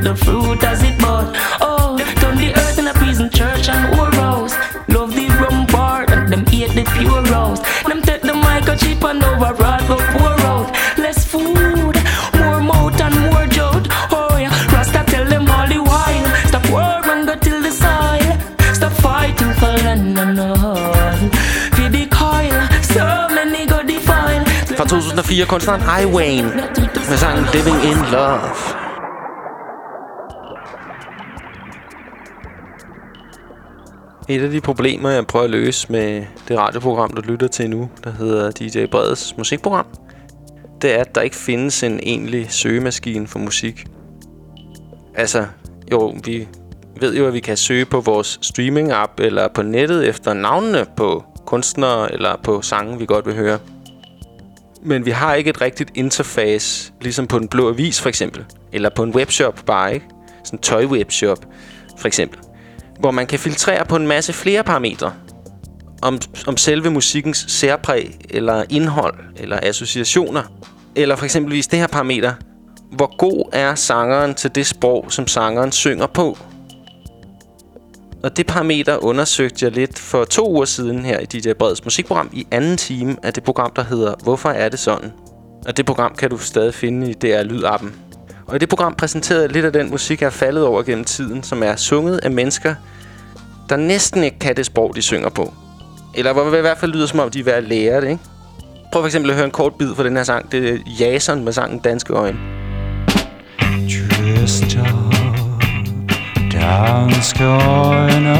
the fruit as it bud. Oh, turn the earth in a prison church and whorehouse. Love the rum bar and them eat the pure rose. Them take the microchip and override go pour out. Less food, more mouth and more jolt. Oh yeah, Rasta tell them all the while. Stop war and go till the soil. Stop fighting for land and all. For the coil, so many go defile. Fra to tusind og fire, kunstneren I Wayne med sangen Living in Love. Et af de problemer, jeg prøver at løse med det radioprogram, du lytter til nu, der hedder D J Breds musikprogram, det er, at der ikke findes en egentlig søgemaskine for musik. Altså, jo, vi ved jo, at vi kan søge på vores streaming-app eller på nettet efter navnene på kunstnere eller på sange, vi godt vil høre. Men vi har ikke et rigtigt interface, ligesom på en blå avis for eksempel. Eller på en webshop bare, ikke? Sådan en tøj-webshop for eksempel. Hvor man kan filtrere på en masse flere parametre. Om, om selve musikkens særpræg, eller indhold, eller associationer. Eller for eksempelvis det her parameter. Hvor god er sangeren til det sprog, som sangeren synger på? Og det parameter undersøgte jeg lidt for to uger siden her i D J Breds musikprogram i anden time af det program, der hedder Hvorfor er det sådan? Og det program kan du stadig finde i D R Lyd-appen. Og i det program præsenterede jeg lidt af den musik, jeg er faldet over gennem tiden, som er sunget af mennesker, der næsten ikke kan det sprog, de synger på. Eller hvor det i hvert fald lyder, som om de er ved at lære det, ikke? Prøv for eksempel at høre en kort bid fra den her sang. Det er Jason med sangen Danske Øjne. Trøster danske øjne,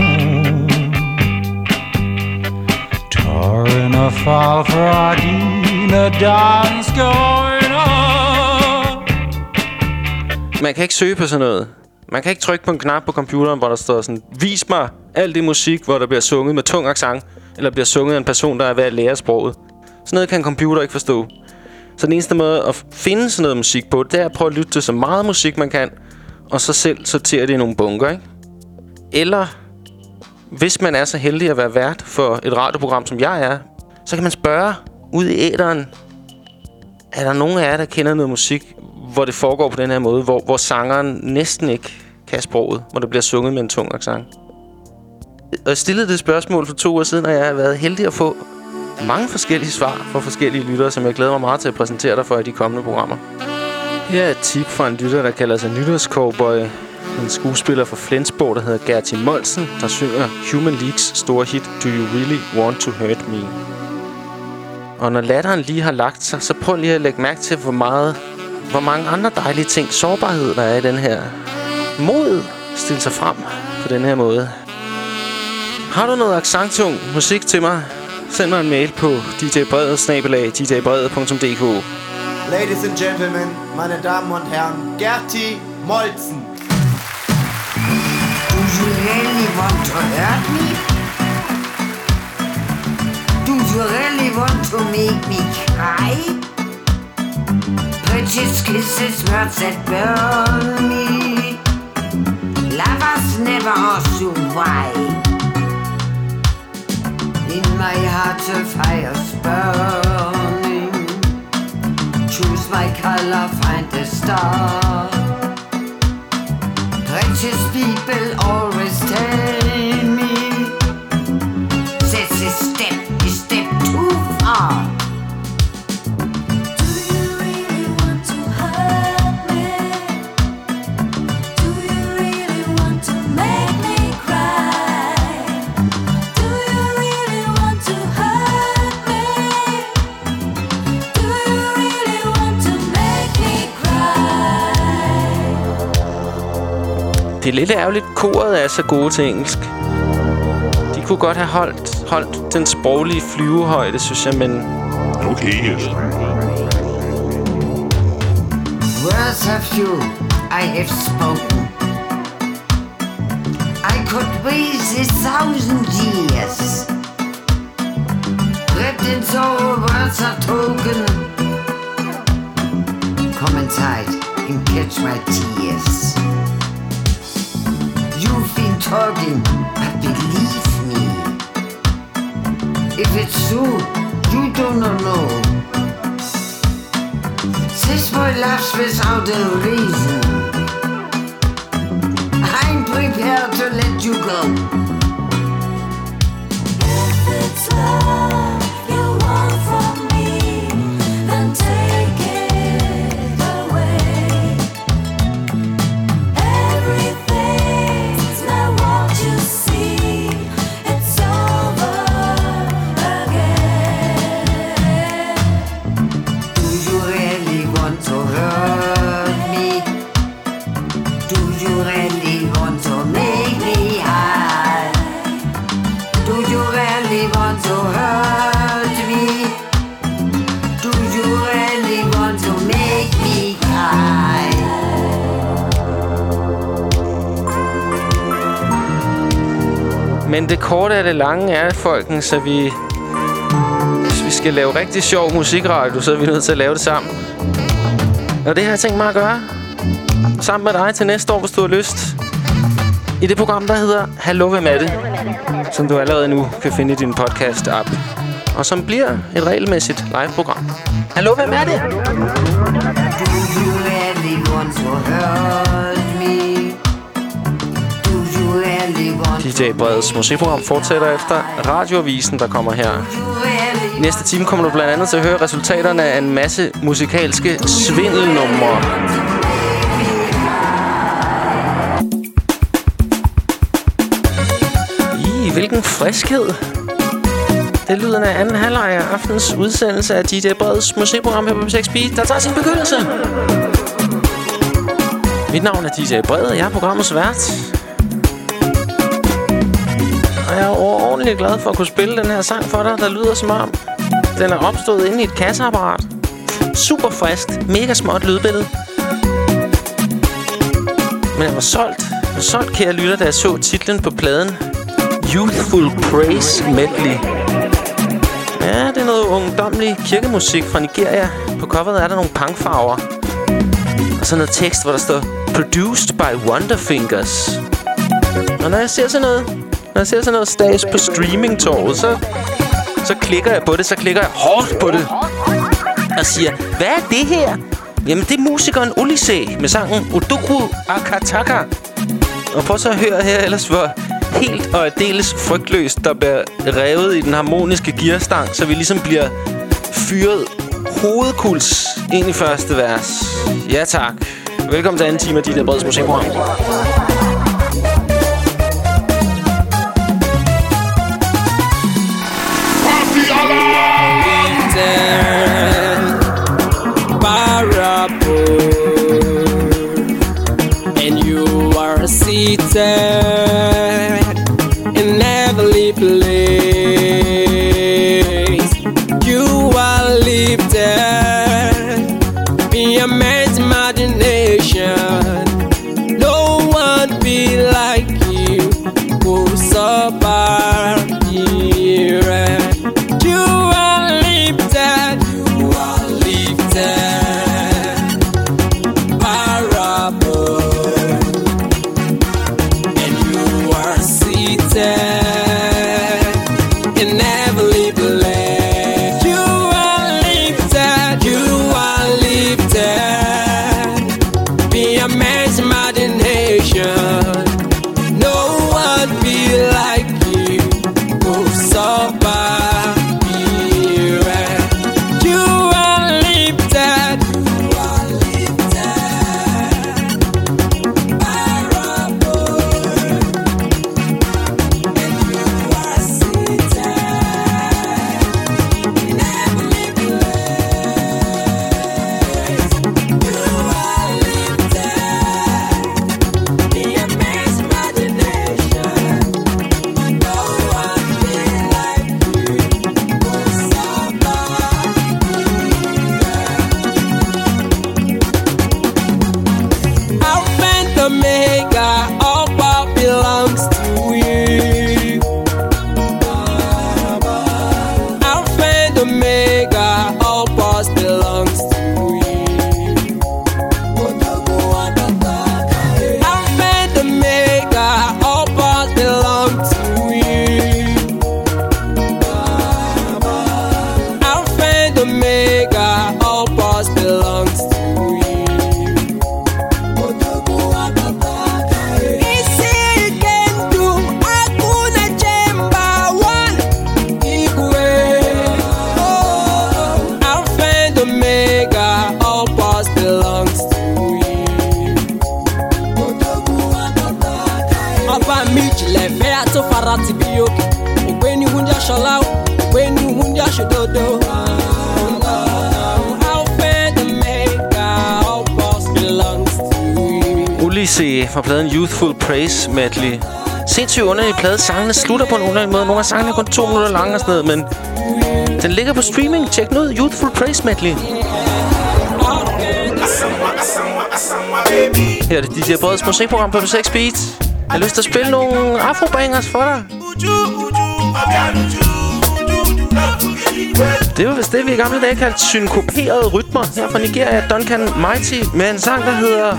tårerne fall fra dine danske øjne. Man kan ikke søge på sådan noget. Man kan ikke trykke på en knap på computeren, hvor der står sådan: vis mig alt det musik, hvor der bliver sunget med tung accent, eller bliver sunget af en person, der er ved at lære sproget. Sådan noget kan en computer ikke forstå. Så den eneste måde at finde sådan noget musik på, det er at prøve at lytte til så meget musik, man kan, og så selv sortere det i nogle bunker, ikke? Eller, hvis man er så heldig at være vært for et radioprogram, som jeg er, så kan man spørge ud i æteren: er der nogen af jer, der kender noget musik, hvor det foregår på den her måde, hvor, hvor sangeren næsten ikke kan sproget, hvor det bliver sunget med en tung accent? Og jeg stillede det spørgsmål for to år siden, og jeg har været heldig at få mange forskellige svar fra forskellige lyttere, som jeg glæder mig meget til at præsentere dig for i de kommende programmer. Her er et tip fra en lytter, der kalder sig Nytårscowboy. En skuespiller fra Flensborg, der hedder Gerti Molsen, der synger Human Leagues store hit Do You Really Want To Hurt Me? Og når latteren lige har lagt sig, så prøv lige at lægge mærke til, hvor meget, hvor mange andre dejlige ting, sårbarhed der er i den her. Mod stille sig frem på den her måde. Har du noget accenttung musik til mig? Send mig en mail på d j brede snabel-a d j brede punktum d k. Ladies and gentlemen, meine Damen und Herren, Gerti Molsen. Do you really want to hurt me? Do you really want to make me cry? Precious kisses, words that burn me. Lovers never ask you why. In my heart a fire's burning. Choose my color, find a star. Precious people always tell me that's a step, a step too far. Do you really want to hurt me? Do you really want to make me cry? Do you really want to hurt me? Do you really want to make me cry? Det er lidt ærgerligt, koret er så gode til engelsk. De kunne godt have holdt, holdt den sproglige flyvehøjde, synes jeg, men... Okay, yes. Words of you I have spoken. I could wait a thousand years. Wrapped in sorrow, words are token. Come inside and catch my tears. You've been talking, but believe me. If it's true, you do not know. This boy laughs without a reason. If it's love you want from me, then take it away. Everything's not what you see. It's over again. Do you really want to hurt me? Do you really want to make me high? Do you really want to hurt me? Do you really want to make me cry? Men det korte af det lange er, folkens, så vi... Hvis vi skal lave rigtig sjov musikradio, så er vi nødt til at lave det sammen. Og det har jeg tænkt mig at gøre. Sammen med dig til næste år, hvis du har lyst. I det program, der hedder Hallo, hvem er det? Som du allerede nu kan finde i din podcast-app. Og som bliver et regelmæssigt live-program. Hallo, hvem er det? Do you really want to hurt me? Do you really want D J Breds musikprogram fortsætter efter radioavisen, der kommer her. I næste time kommer du blandt andet til at høre resultaterne af en masse musikalske svindelnumre. I hvilken friskhed. Det er lyden af anden halvleg af aftens udsendelse af D J Breds musikprogram her på seks Beat, der tager sin begyndelse. Mit navn er D J Bred, og jeg er programmets vært. Og jeg er overordentligt glad for at kunne spille den her sang for dig, der lyder som om den er opstået inde i et kasseapparat. Super friskt, mega småt lydbillede. Men jeg var solgt. Jeg var solgt, kære lytter, da jeg så titlen på pladen. Youthful Praise Medley. Ja, det er noget ungdomlig kirkemusik fra Nigeria. På coveret er der nogle punkfarver. Og så noget tekst, hvor der står Produced by Wonderfingers. Og når jeg ser sådan noget, når jeg ser sådan noget stas på streamingtorvet, så, så klikker jeg på det, så klikker jeg hårdt på det. Og siger, hvad er det her? Jamen, det er musikeren Olise med sangen Odogwu Akataka. Og prøv så at høre her ellers, hvor helt og aldeles frygtløst der bliver revet i den harmoniske gearstang, så vi ligesom bliver fyret hovedkuls ind i første vers. Ja tak. Velkommen til anden time af D J Breds musikprogram. And you are seated in heavenly place. You are lifted beyond man's imagination. No one be like you, who's above here. You are lifted, you are lifted. ìjìnlẹ̀ fẹ́ àtòfara ti bí òkè. Ògbé ni Wúndíá Ṣọlá o, ògbé ni Wúndíá Ṣòdodo. I'll pay the maker, all boss belongs to you. Ulysses fra pladen Youthful Praise Medley. Sindssygt underlig plade. Sangene slutter på en underlig måde. Nogle af sangene er kun to minutter lange og sådan noget, men den ligger på streaming. Tjek den ud. Youthful Praise Medley. Her er det D J Breds musikprogram på seks Beats. Jeg har lyst til at spille nogle afrobangers for dig. Det var vist det, vi i gamle dage kaldte synkoperede rytmer. Her fra Nigeria, Duncan Mighty med en sang, der hedder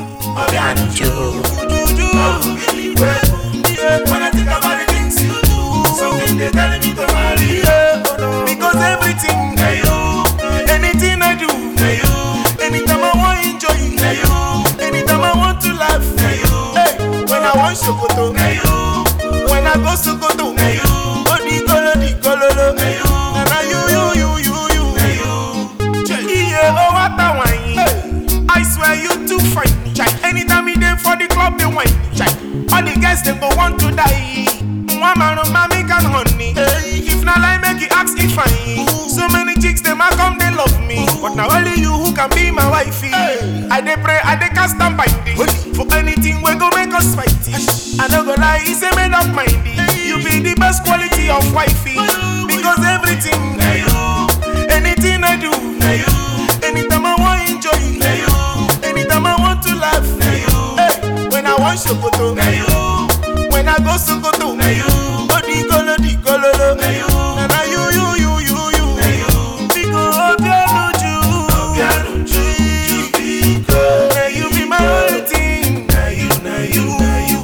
When I think about the things you do, something they telling me to marry you. Because everything na you, anything I do na you. Anytime I want enjoy na you, anytime I want to laugh na you. Hey, when I want Sokoto na you, when I go Sokoto na you. Oh di kolo di kololo na you, na you you you you you na you. Yeah, oh what a wine. I swear you too fine. Anytime you dey for the club, they wine. All the guys them go want to die. One man of my make and honey. Hey, if not lie, make it ask if I. So many chicks them a come they love me, but now only you who can be my wifey. Hey. I dey pray, I dey cast and binding for anything we go make us fight. I don't go lie, it's a made up mind. You be the best quality of wifey, because everything na you, anything I do na you, anytime I want enjoy na you, anytime I want to laugh na you. Hey, when I want Sokoto na you, when I go Sokoto na you, oh di kolo di kololo na you, na you you you you you na you. We go Obianuju, Obianuju, Jubiko, na you be my only thing, na you na you na you.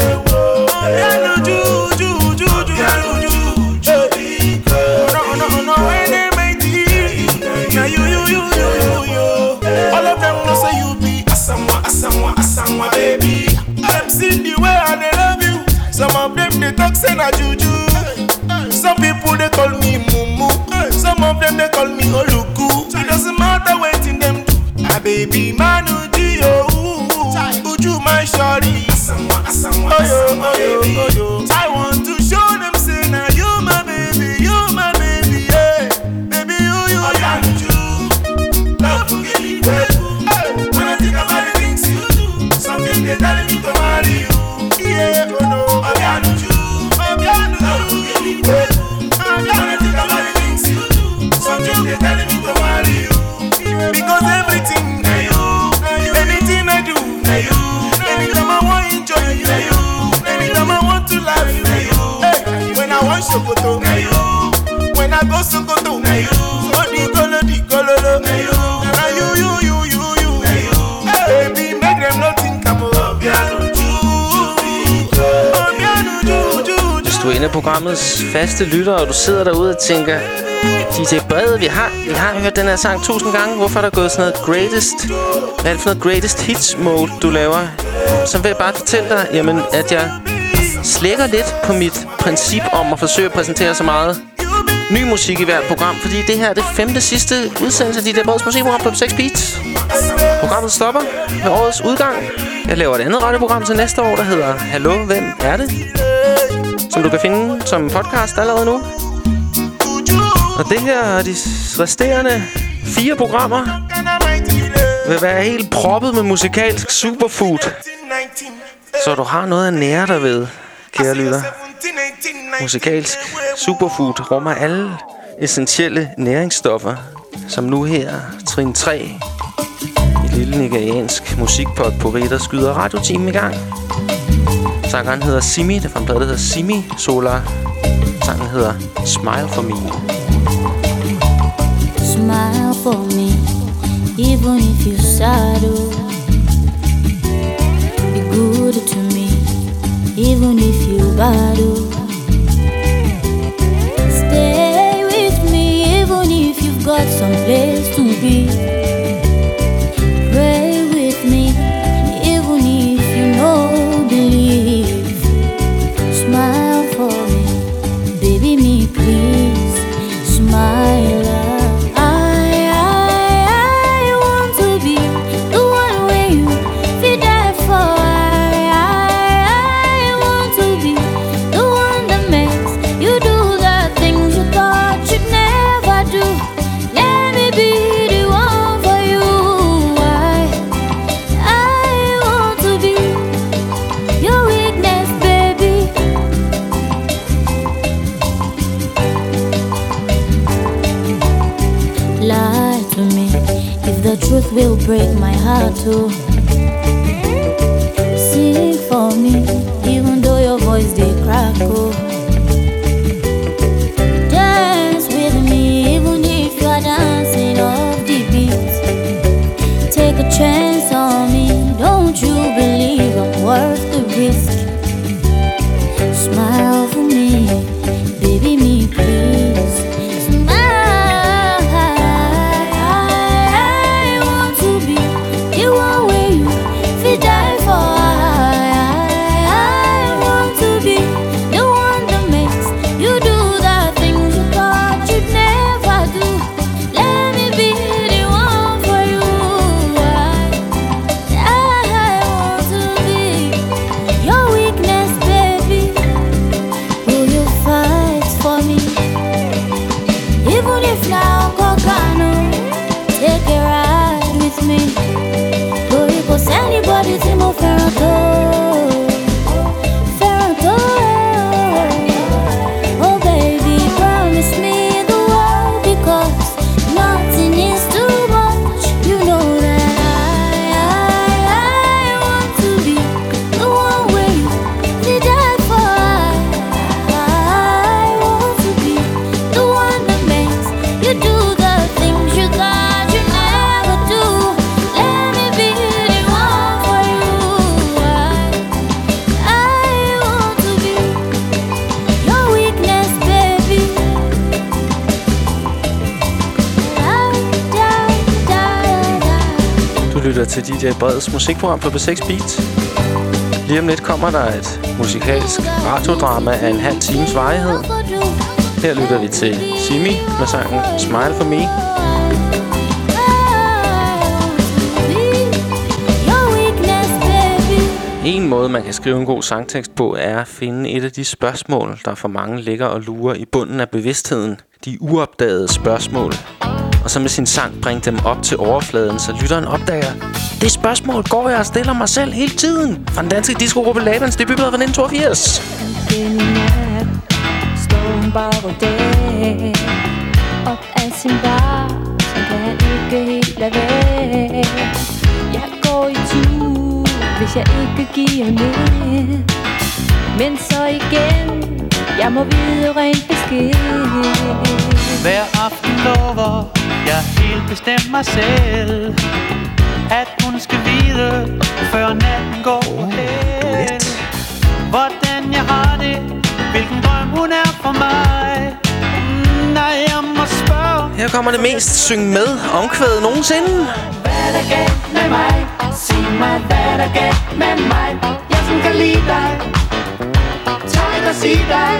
Obianuju, Ju Ju Obianuju, Jubiko, no no no when they make it, na you you you you you. All of them know say you be Asanwa Asanwa Asanwa baby. Them see the way I they love you. Some of them they talk say na juju. Some people they call me Mumu. Some of them they call me Oluku. It doesn't matter what in them do. Ah baby man Uji yo, Uju my shawty. Oh yo oh yo oh yo. I want to show them say na you my baby, you my baby, yeah. Baby you you you. Love to get it well. When I think about the things you do, something they telling me to marry you. Yeah, oh no, Obianuju, Obianuju, love to get it well. When I think about the things you do, something they telling me to marry you. Because everything na you, anything I do na you, anytime I want enjoy na you, anytime I want to laugh na you. Hey, when I want Sokoto na you, when I go Sokoto na you, oh di kolo di kololo na you, na you you you you you na you. Baby, make them not think I'm Obianuju, Obianuju. Hvis du er inde i programmets faste lytter, og du sidder derude og tænker, D J Brede, vi har, vi har hørt den her sang tusind gange. Hvorfor er der gået sådan noget greatest... Hvad er det for noget greatest hits mode, du laver? Så vil jeg bare fortælle dig, jamen, at jeg slækker lidt på mit princip om at forsøge at præsentere så meget ny musik i hvert program. Fordi det her er det femte sidste udsendelse af D J Breds musikprogram på seks Beats. Programmet stopper ved årets udgang. Jeg laver et andet radioprogram til næste år, der hedder Hallo, hvem er det? Som du kan finde som podcast allerede nu. Og det her og de resterende fire programmer vil være helt proppet med musikalsk superfood. Så du har noget at nære dig ved, kære lytter. Musikalsk superfood rummer alle essentielle næringsstoffer, som nu her, trin tre, et lille nigeriansk musikpotpourri, der skyder radioteamen i gang. Sangeren hedder Simi, det er fra en plade, der hedder Simi Solar. Sangen hedder Smile for Me. Smile for me, even if you're sad. Oh. Be good to me, even if you're bad. Oh. Stay with me, even if you've got some place to be. Pray with me, even if you know believe. Smile for me, baby me please. Smile. I, I, I want to be the one break my heart too. Sing for me, even though your voice they crack. Oh. Dance with me, even if you are dancing off the beat. Take a chance on me, don't you believe I'm worth the risk? Smile for me, baby me please. Smile, I want to be the one where you feel die for. I want to be the one that makes you do the things you thought you'd never do. Let me be the one for you. I, I want to be your weakness, baby. Will you fight for me? Even if now Kokano, take a ride with me. Go you go send anybody to my Ferranto. Ferranto. Oh baby, promise me the world, because nothing is too much. You know that I, I, I want to be the one where you die for. I want to be the one that makes you do the things you thought you never do. Let me be the one for you. I, I want to be your weakness, baby. Da, da, da, da. Du lytter til D J Breds musikprogram på B seks Beat. Lige om lidt kommer der et musikalsk radiodrama af en halv times varighed. Her lytter vi til Simi med sangen Smile for Me. En måde, man kan skrive en god sangtekst på, er at finde et af de spørgsmål, der for mange ligger og lurer i bunden af bevidstheden. De uopdagede spørgsmål. Og så med sin sang bringe dem op til overfladen, så lytteren opdager: det spørgsmål går jeg og stiller mig selv hele tiden. Fra den danske discogruppe Lavans debutplade fra nitten toogfirs. Den nat står hun bare og dag op af sin bar, så kan han ikke helt lade være. Jeg går i tur, hvis jeg ikke giver ned. Men så igen, jeg må vide rent besked. Hver aften lover jeg helt bestemt mig selv, at hun skal vide, før natten går på hel. Hvordan jeg har det, hvilken drøm hun er for mig. Mm, nej, jeg må spørge. Her kommer det mest syng med omkvædet nogensinde. Hvad er der galt med mig? Sig mig, hvad er der galt med mig? Jeg som kan lide dig, tør ikke at sige dig.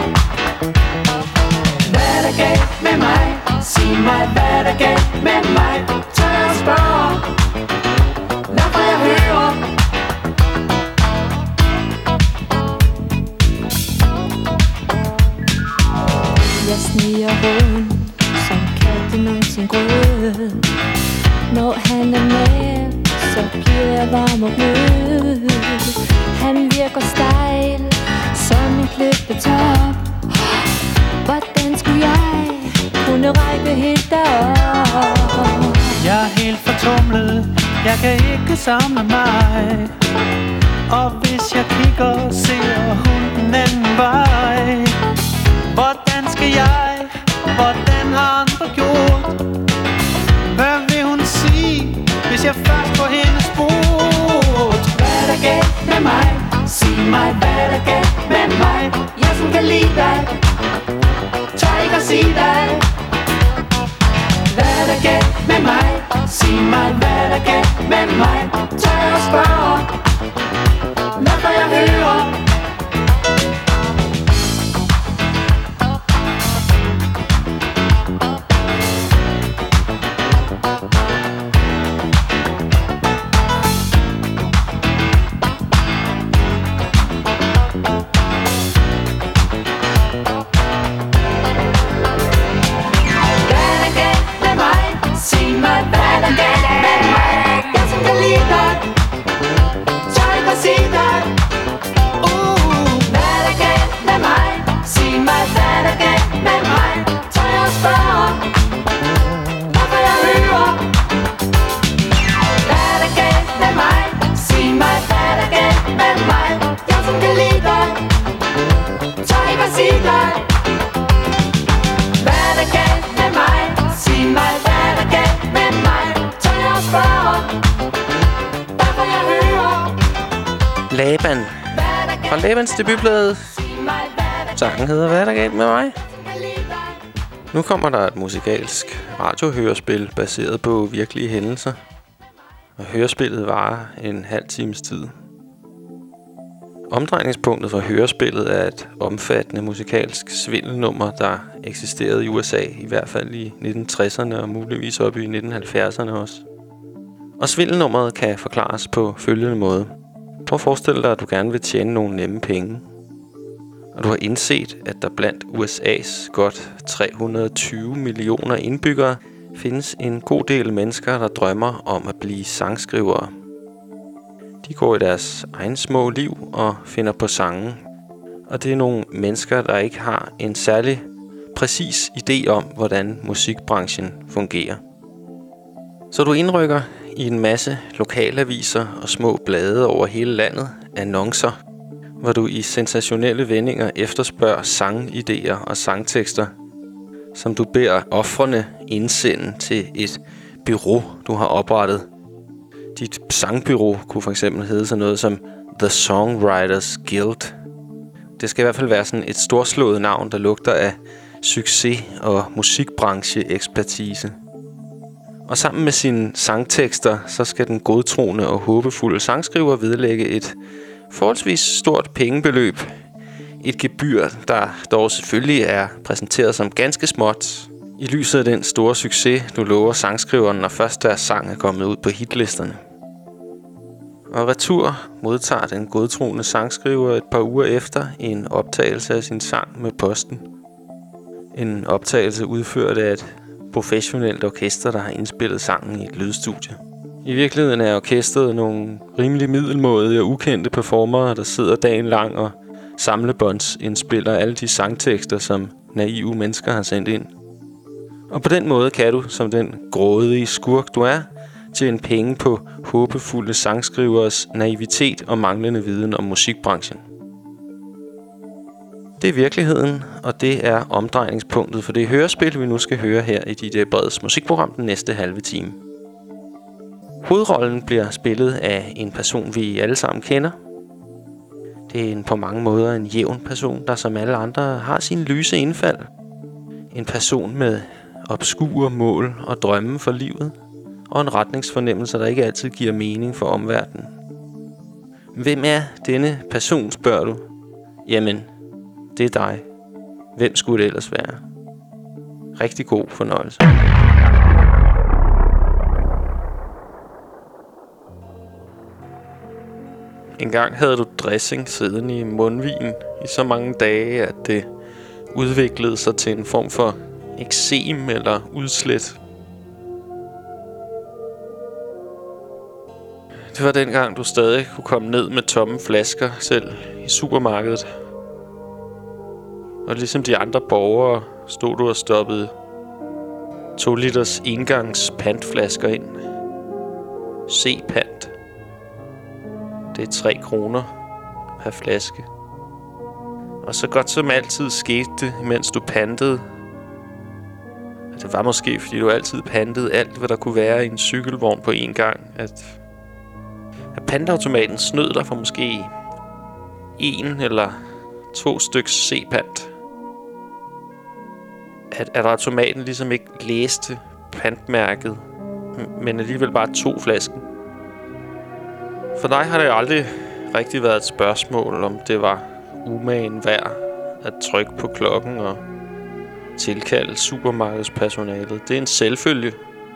Hvad er der galt med mig? Sig mig, hvad er der galt med mig? Tør jeg at spørge, lad mig jeg høre. Jeg sniger rundt som katten om sin grød. Når han er med, så bliver jeg varm og blød. Han virker stejl som en klippetop. Hvordan skulle jeg kunne række helt derop? Jeg er helt fortumlet, jeg kan ikke samle mig. Og hvis jeg kigger, ser hun den anden vej. Hvordan skal jeg, hvordan har andre gjort? Hvad vil hun sige, hvis jeg først får hende spurgt? Hvad er der galt med mig? Sig mig, hvad er der galt med mig? Jeg som kan lide dig, tør ikke at sige dig. Hvad er der galt med mig? Sig mig, hvad er der galt med mig? Tør jeg at spørge, lad mig jeg høre. Hvad Fra Lebens debutplade. Sangen hedder Hvad er der galt med mig? Nu kommer der et musikalsk radiohørespil baseret på virkelige hændelser. Og hørespillet varer en halv times tid. Omdrejningspunktet for hørespillet er et omfattende musikalsk svindelnummer, der eksisterede i U S A, i hvert fald i nitten tresserne og muligvis op i nitten halvfjerdserne også. Og svindelnummeret kan forklares på følgende måde. Prøv at forestille dig, at du gerne vil tjene nogle nemme penge. Og du har indset, at der blandt U S A's godt tre hundrede og tyve millioner indbyggere findes en god del mennesker, der drømmer om at blive sangskrivere. De går i deres egen små liv og finder på sange. Og det er nogle mennesker, der ikke har en særlig præcis idé om, hvordan musikbranchen fungerer. Så du indrykker i en masse lokalaviser og små blade over hele landet annoncer, hvor du i sensationelle vendinger efterspørger sangidéer og sangtekster, som du beder ofrene indsende til et bureau, du har oprettet. Dit sangbureau kunne for eksempel hedde sådan noget som The Songwriters Guild. Det skal i hvert fald være sådan et storslået navn, der lugter af succes og musikbranche-ekspertise. Og sammen med sine sangtekster, så skal den godtroende og håbefulde sangskriver vedlægge et forholdsvis stort pengebeløb. Et gebyr, der dog selvfølgelig er præsenteret som ganske småt, i lyset af den store succes, du lover sangskriveren, når først deres sang er kommet ud på hitlisterne. Og retur modtager den godtroende sangskriver et par uger efter en optagelse af sin sang med posten. En optagelse udført af et professionelt orkester, der har indspillet sangen i et lydstudie. I virkeligheden er orkestret nogle rimelig middelmådige og ukendte performere, der sidder dagen lang og samlebåndsindspiller alle de sangtekster, som naive mennesker har sendt ind. Og på den måde kan du, som den grådige skurk du er, tjene penge på håbefulde sangskrivers naivitet og manglende viden om musikbranchen. Det er virkeligheden, og det er omdrejningspunktet for det hørespil, vi nu skal høre her i D J Breds musikprogram den næste halve time. Hovedrollen bliver spillet af en person, vi alle sammen kender. Det er en på mange måder en jævn person, der som alle andre har sin lyse indfald. En person med obskure mål og drømme for livet, og en retningsfornemmelse, der ikke altid giver mening for omverdenen. Hvem er denne person, spørger du? Jamen, det er dig. Hvem skulle det ellers være? Rigtig god fornøjelse. En gang havde du dressing siddende i mundvigen i så mange dage, at det udviklede sig til en form for eksem eller udslæt. Det var dengang, du stadig kunne komme ned med tomme flasker selv i supermarkedet. Og ligesom de andre borgere stod du og stoppede to liters engangs pantflasker ind. C-pant. Det er tre kroner per flaske. Og så godt som altid skete det, mens du pantede. Det var måske, fordi du altid pantede alt, hvad der kunne være i en cykelvogn på én gang. At, at pantautomaten snød dig for måske en eller to styks C-pant. At, at automaten ligesom ikke læste pantmærket, men alligevel bare to flasken. For dig har det jo aldrig rigtig været et spørgsmål, om det var umagen værd at trykke på klokken og tilkalde supermarkedspersonalet. Det er en selvfølge.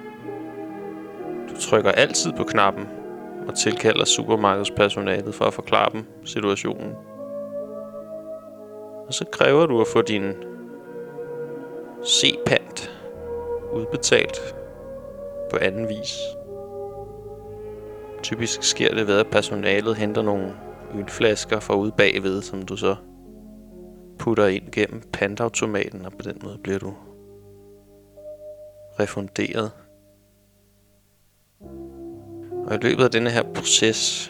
Du trykker altid på knappen og tilkalder supermarkedspersonalet for at forklare dem situationen. Og så kræver du at få din C-pant udbetalt på anden vis. Typisk sker det ved, at personalet henter nogle ølflasker fra ude bagved, som du så putter ind gennem pantautomaten, og på den måde bliver du refunderet. Og i løbet af denne her proces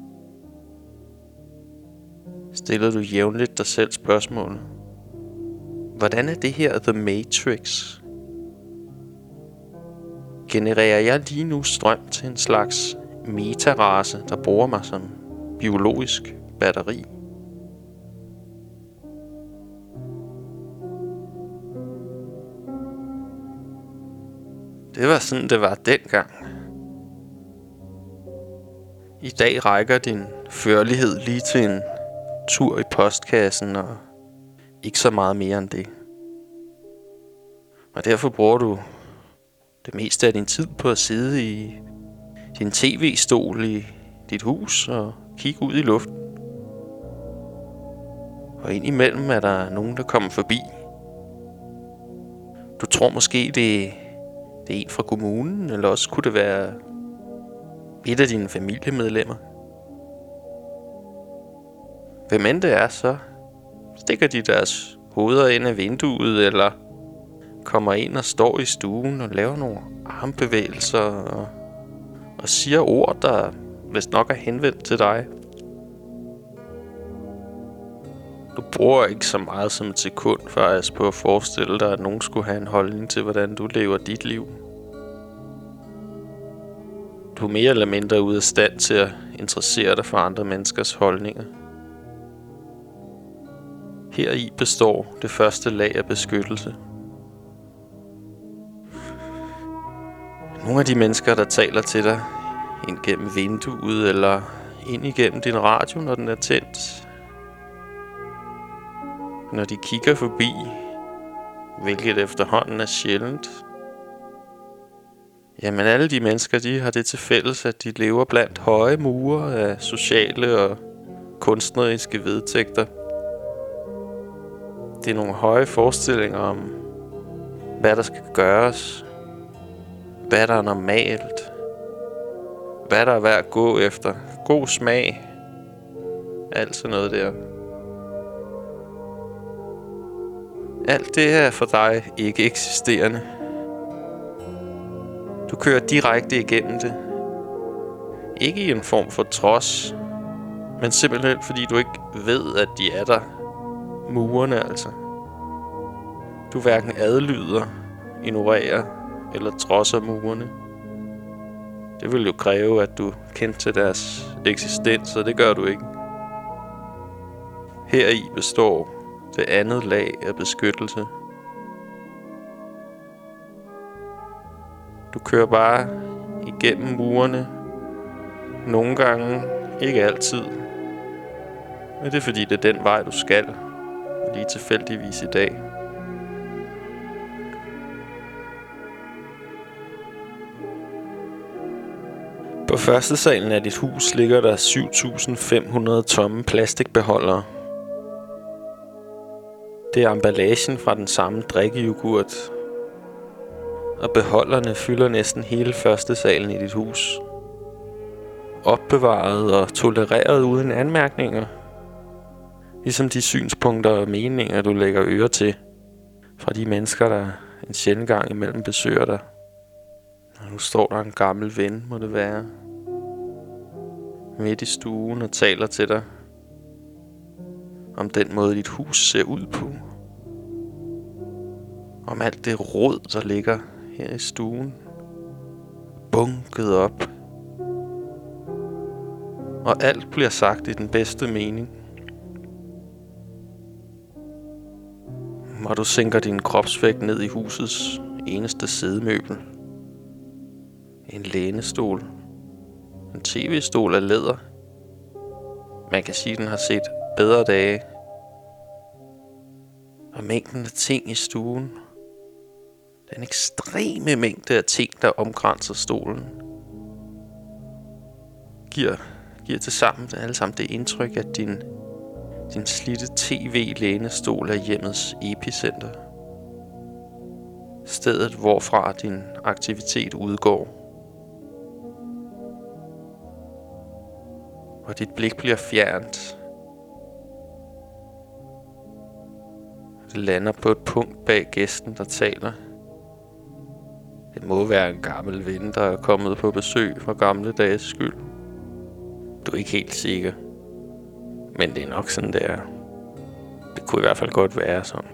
stiller du jævnligt dig selv spørgsmålet: hvordan er det her The Matrix? Genererer jeg lige nu strøm til en slags metarace, der bruger mig som biologisk batteri? Det var sådan, det var dengang. I dag rækker din førlighed lige til en tur i postkassen og ikke så meget mere end det. Og derfor bruger du det meste af din tid på at sidde i din tv-stol i dit hus og kigge ud i luften. Og indimellem er der nogen, der kommer forbi. Du tror måske, det, det er en fra kommunen, eller også kunne det være et af dine familiemedlemmer. Hvem end det er, så stikker de deres hoveder ind af vinduet, eller kommer ind og står i stuen og laver nogle armbevægelser og, og siger ord, der vist nok er henvendt til dig. Du bruger ikke så meget som et sekund faktisk på at forestille dig, at nogen skulle have en holdning til, hvordan du lever dit liv. Du er mere eller mindre ude af stand til at interessere dig for andre menneskers holdninger. Heri består det første lag af beskyttelse. Nogle af de mennesker, der taler til dig ind gennem vinduet eller ind igennem din radio, når den er tændt. Når de kigger forbi, hvilket efterhånden er sjældent. Jamen alle de mennesker, de har det til fælles, at de lever blandt høje mure af sociale og kunstneriske vedtægter. Det er nogle høje forestillinger om, hvad der skal gøres, hvad der er normalt, hvad der er værd at gå efter, god smag, alt sådan noget der. Alt det er for dig ikke eksisterende. Du kører direkte igennem det. Ikke i en form for trods, men simpelthen fordi du ikke ved, at de er der. Murene altså. Du hverken adlyder, ignorerer eller trodser murene. Det vil jo kræve, at du kendte til deres eksistens, og det gør du ikke. Heri består det andet lag af beskyttelse. Du kører bare igennem murene. Nogle gange, ikke altid. Men det er fordi, det er den vej, du skal. Lige tilfældigvis i dag. På første salen af dit hus ligger der syv tusind fem hundrede tomme plastikbeholdere. Det er emballagen fra den samme drikkejoghurt. Og beholderne fylder næsten hele første salen i dit hus. Opbevaret og tolereret uden anmærkninger. Ligesom de synspunkter og meninger, du lægger øre til fra de mennesker, der en sjældent gang imellem besøger dig. Og nu står der en gammel ven, må det være, midt i stuen og taler til dig om den måde, dit hus ser ud på. Om alt det rod, der ligger her i stuen, bunket op. Og alt bliver sagt i den bedste mening. Og du sænker din kropsvægt ned i husets eneste sædemøbel. En lænestol. En tv-stol af læder. Man kan sige, at den har set bedre dage. Og mængden af ting i stuen. Den ekstreme mængde af ting, der omkranser stolen, giver, giver til sammen, alle sammen det indtryk, at din, din slidte tv-lænestol er hjemmets epicenter. Stedet, hvorfra din aktivitet udgår. Og dit blik bliver fjernt. Det lander på et punkt bag gæsten, der taler. Det må være en gammel ven, der er kommet på besøg for gamle dages skyld. Du er ikke helt sikker. Men det er nok sådan, det er. Det kunne i hvert fald godt være sådan.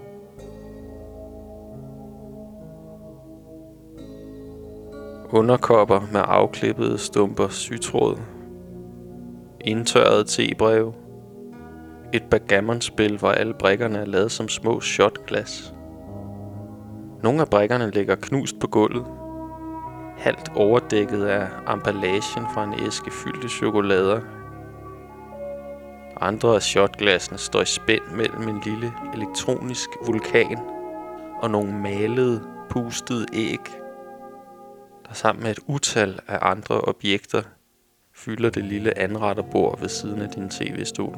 Underkopper med afklippede stumper sytråd. Indtørrede tebreve. Et backgammonspil, hvor alle brikkerne er lavet som små shotglas. Nogle af brikkerne ligger knust på gulvet. halvt overdækket af emballagen fra en æske fyldte chokolader. Andre af shotglassene står i spænd mellem en lille elektronisk vulkan og nogle malede, pustede æg, der sammen med et utal af andre objekter fylder det lille anretterbord ved siden af din tv-stol.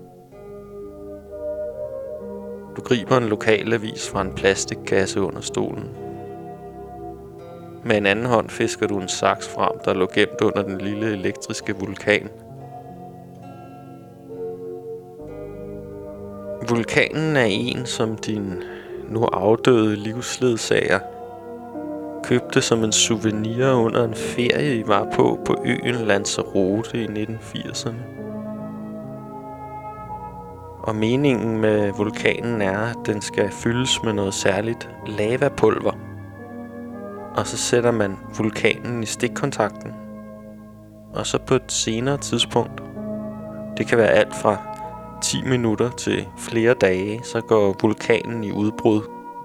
Du griber en lokalavis fra en plastikkasse under stolen. Med en anden hånd fisker du en saks frem, der lå gemt under den lille elektriske vulkan. Vulkanen er en, som din nu afdøde livsledsager købte som en souvenir under en ferie, I var på på øen Lanzarote i nitten firserne. Og meningen med vulkanen er, at den skal fyldes med noget særligt lavapulver. Og så sætter man vulkanen i stikkontakten. Og så på et senere tidspunkt, det kan være alt fra ti minutter til flere dage, så går vulkanen i udbrud.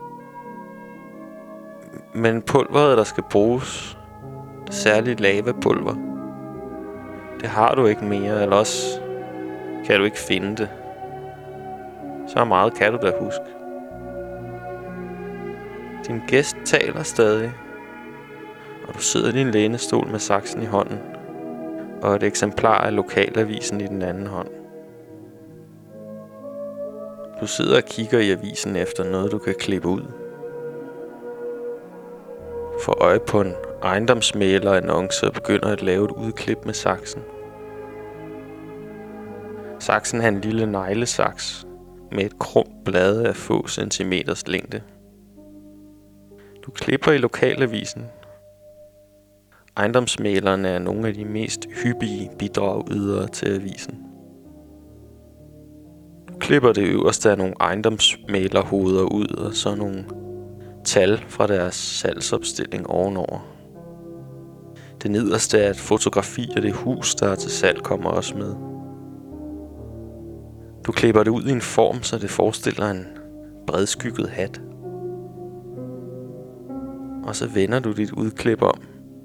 Men pulveret, der skal bruges, det særligt lavapulver, det har du ikke mere, eller også kan du ikke finde det. Så meget kan du da huske. Din gæst taler stadig, og du sidder i din lænestol med saksen i hånden, og et eksemplar af lokalavisen i den anden hånd. Du sidder og kigger i avisen efter noget, du kan klippe ud. Du får øje på en ejendomsmæglerannonce og begynder at lave et udklip med saksen. Saksen er en lille neglesaks med et krumt blad af få centimeters længde. Du klipper i lokalavisen. Ejendomsmæglerne er nogle af de mest hyppige bidragydere til avisen. Du klipper det øverste af nogle ejendomsmæglerhoveder ud, og så nogle tal fra deres salgsopstilling ovenover. Det nederste er et fotografi af det hus, der er til salg, kommer også med. Du klipper det ud i en form, så det forestiller en bredskygget hat. Og så vender du dit udklip om.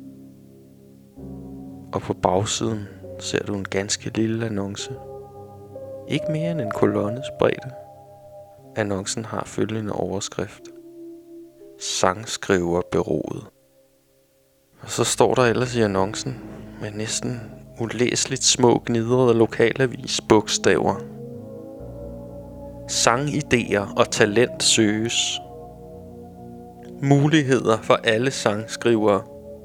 Og på bagsiden ser du en ganske lille annonce. Ikke mere end en kolonnes bredde. Annoncen har følgende overskrift: Sangskriverbureauet. Og så står der ellers i annoncen med næsten ulæseligt små gnidrede lokalavisbogstaver: Sangidéer og talent søges. Muligheder for alle sangskrivere.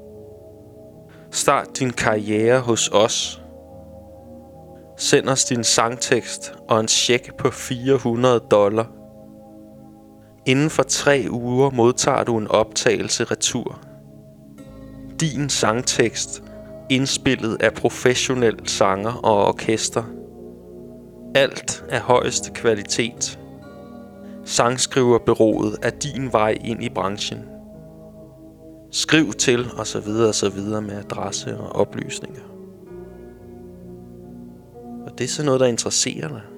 Start din karriere hos os. Send os din sangtekst og en check på fire hundrede dollar. Inden for tre uger modtager du en optagelse retur. Din sangtekst, indspillet af professionel sanger og orkester. Alt af højeste kvalitet. Sangskriverbureauet er din vej ind i branchen. Skriv til og så videre og så videre med adresse og oplysninger. Og det er sådan noget, der interesserer dig.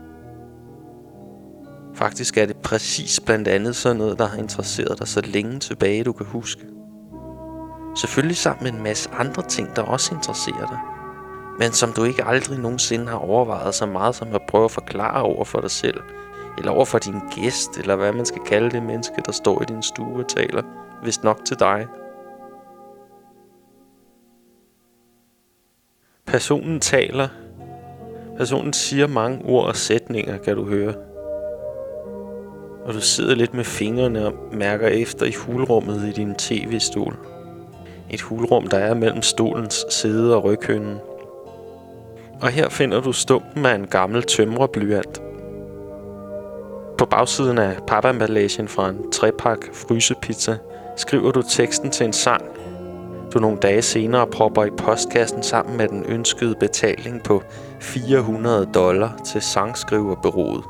Faktisk er det præcis blandt andet sådan noget, der har interesseret dig så længe tilbage, du kan huske. Selvfølgelig sammen med en masse andre ting, der også interesserer dig, men som du ikke aldrig nogensinde har overvejet så meget som at prøve at forklare over for dig selv, eller over for din gæst, eller hvad man skal kalde det menneske, der står i din stue og taler, vist nok til dig. Personen taler. Personen siger mange ord og sætninger, kan du høre. Og du sidder lidt med fingrene og mærker efter i hulrummet i din tv-stol. Et hulrum, der er mellem stolens sæde og ryghønen. Og her finder du stumpen af en gammel tømrerblyant. På bagsiden af papemballagen fra en trepak frysepizza skriver du teksten til en sang, du nogle dage senere propper i postkassen sammen med den ønskede betaling på fire hundrede dollar til sangskriverbureauet.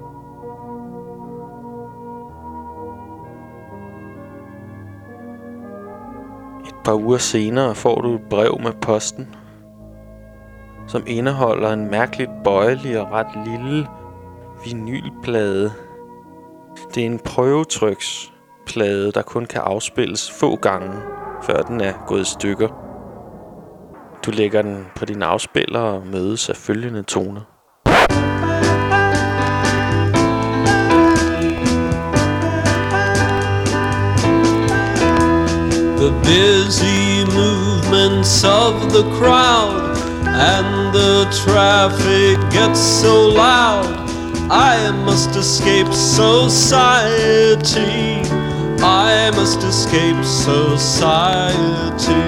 Et par uger senere får du et brev med posten, som indeholder en mærkeligt bøjelig og ret lille vinylplade. Det er en prøvetryksplade, der kun kan afspilles få gange. før den er gået i stykker. Du lægger den på din afspiller og mødes af følgende toner. The busy movements of the crowd and the traffic gets so loud. I must escape society. I must escape society.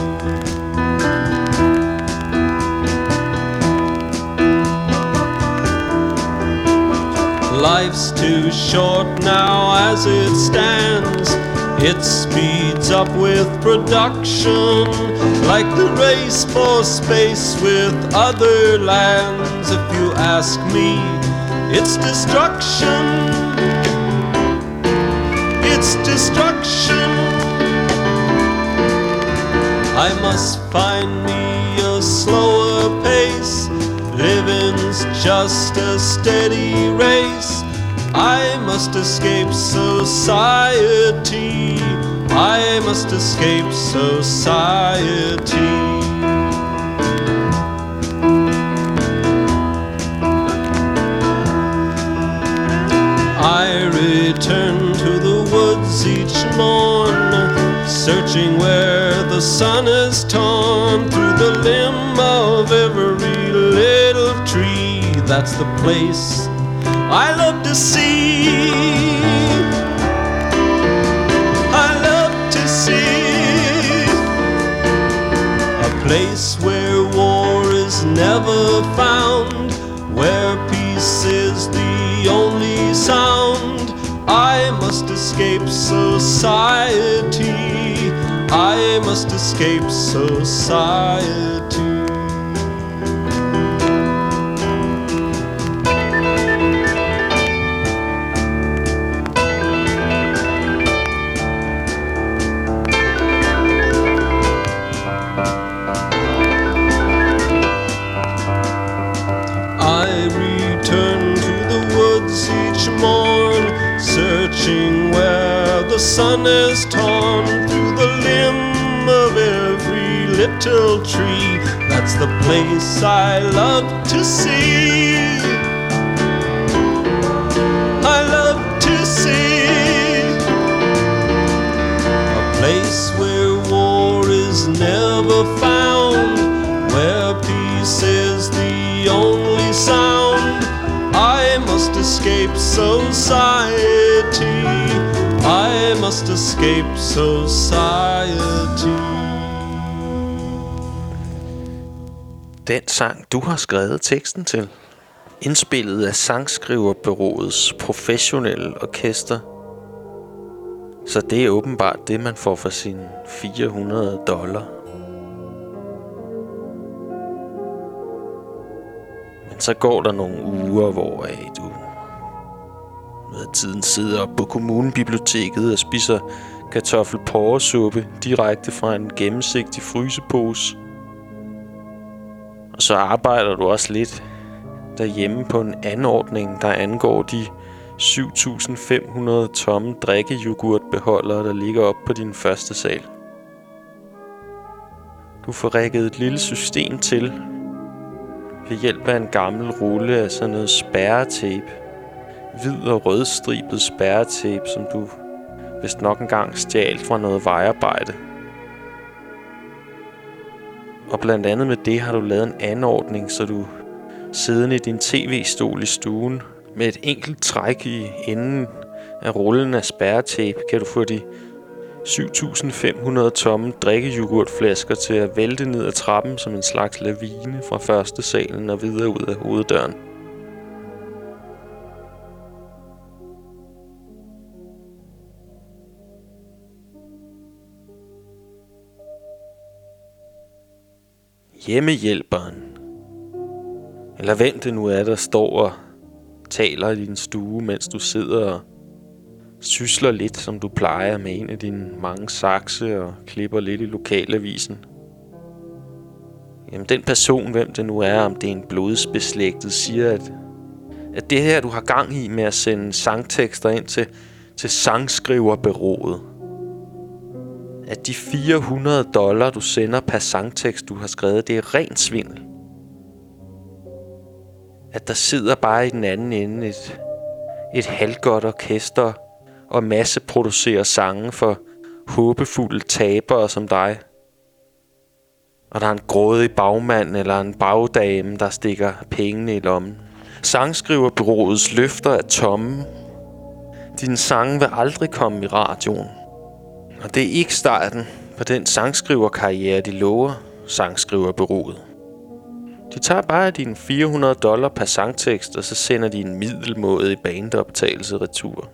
Life's too short now as it stands. It speeds up with production, like the race for space with other lands. If you ask me, it's destruction. It's destruction. I must find me a slower pace. Living's just a steady race. I must escape society. I must escape society. I return to the woods each morn, searching where the sun is torn through the limb of every little tree. That's the place I love to see. I love to see a place where war is never found, where peace is the only sound. I must escape society. I must escape society. Searching where the sun is torn through the limb of every little tree. That's the place I love to see. I love to see a place where war is never found, where peace is the only sound. I must escape society. I must escape society. Den sang, du har skrevet teksten til, indspillet af sangskriverbureauets professionelle orkester. Så det er åbenbart det, man får for sine fire hundrede dollar. Men så går der nogle uger, hvor du med tiden sidder op på kommunebiblioteket og spiser kartoffelporresuppe direkte fra en gennemsigtig frysepose. Og så arbejder du også lidt derhjemme på en anordning, der angår de syv tusind fem hundrede tomme drikkejoghurtbeholdere, der ligger op på din første sal. Du får rigget et lille system til ved hjælp af en gammel rulle af sådan noget spærretape. Hvid og rødstribet spærretape, som du vist nok engang stjal fra noget vejarbejde. Og blandt andet med det har du lavet en anordning, så du siddende i din tv-stol i stuen med et enkelt træk i enden af rullen af spærretape, kan du få de syv tusind fem hundrede tomme drikkejoghurtflasker til at vælte ned ad trappen som en slags lavine fra første salen og videre ud af hoveddøren. Hjemmehjælperen, eller hvem det nu er, der står og taler i din stue, mens du sidder og sysler lidt, som du plejer, med en af dine mange sakse og klipper lidt i lokalavisen. Jamen den person, hvem det nu er, om det er en blodsbeslægtet, siger, at, at det her, du har gang i med at sende sangtekster ind til, til sangskriverbureauet, at de fire hundrede dollar, du sender per sangtekst, du har skrevet, det er ren svindel. At der sidder bare i den anden ende et, et halvgodt orkester og masseproducerer sange for håbefulde tabere som dig. Og der er en grådig bagmand eller en bagdame, der stikker pengene i lommen. Sangskriverbureauets løfter er tomme. Dine sange vil aldrig komme i radioen. Og det er ikke starten på den sangskriverkarriere, de lover sangskriverbureauet. De tager bare dine fire hundrede dollar per sangtekst, og så sender de en middelmådig bandoptagelse retur.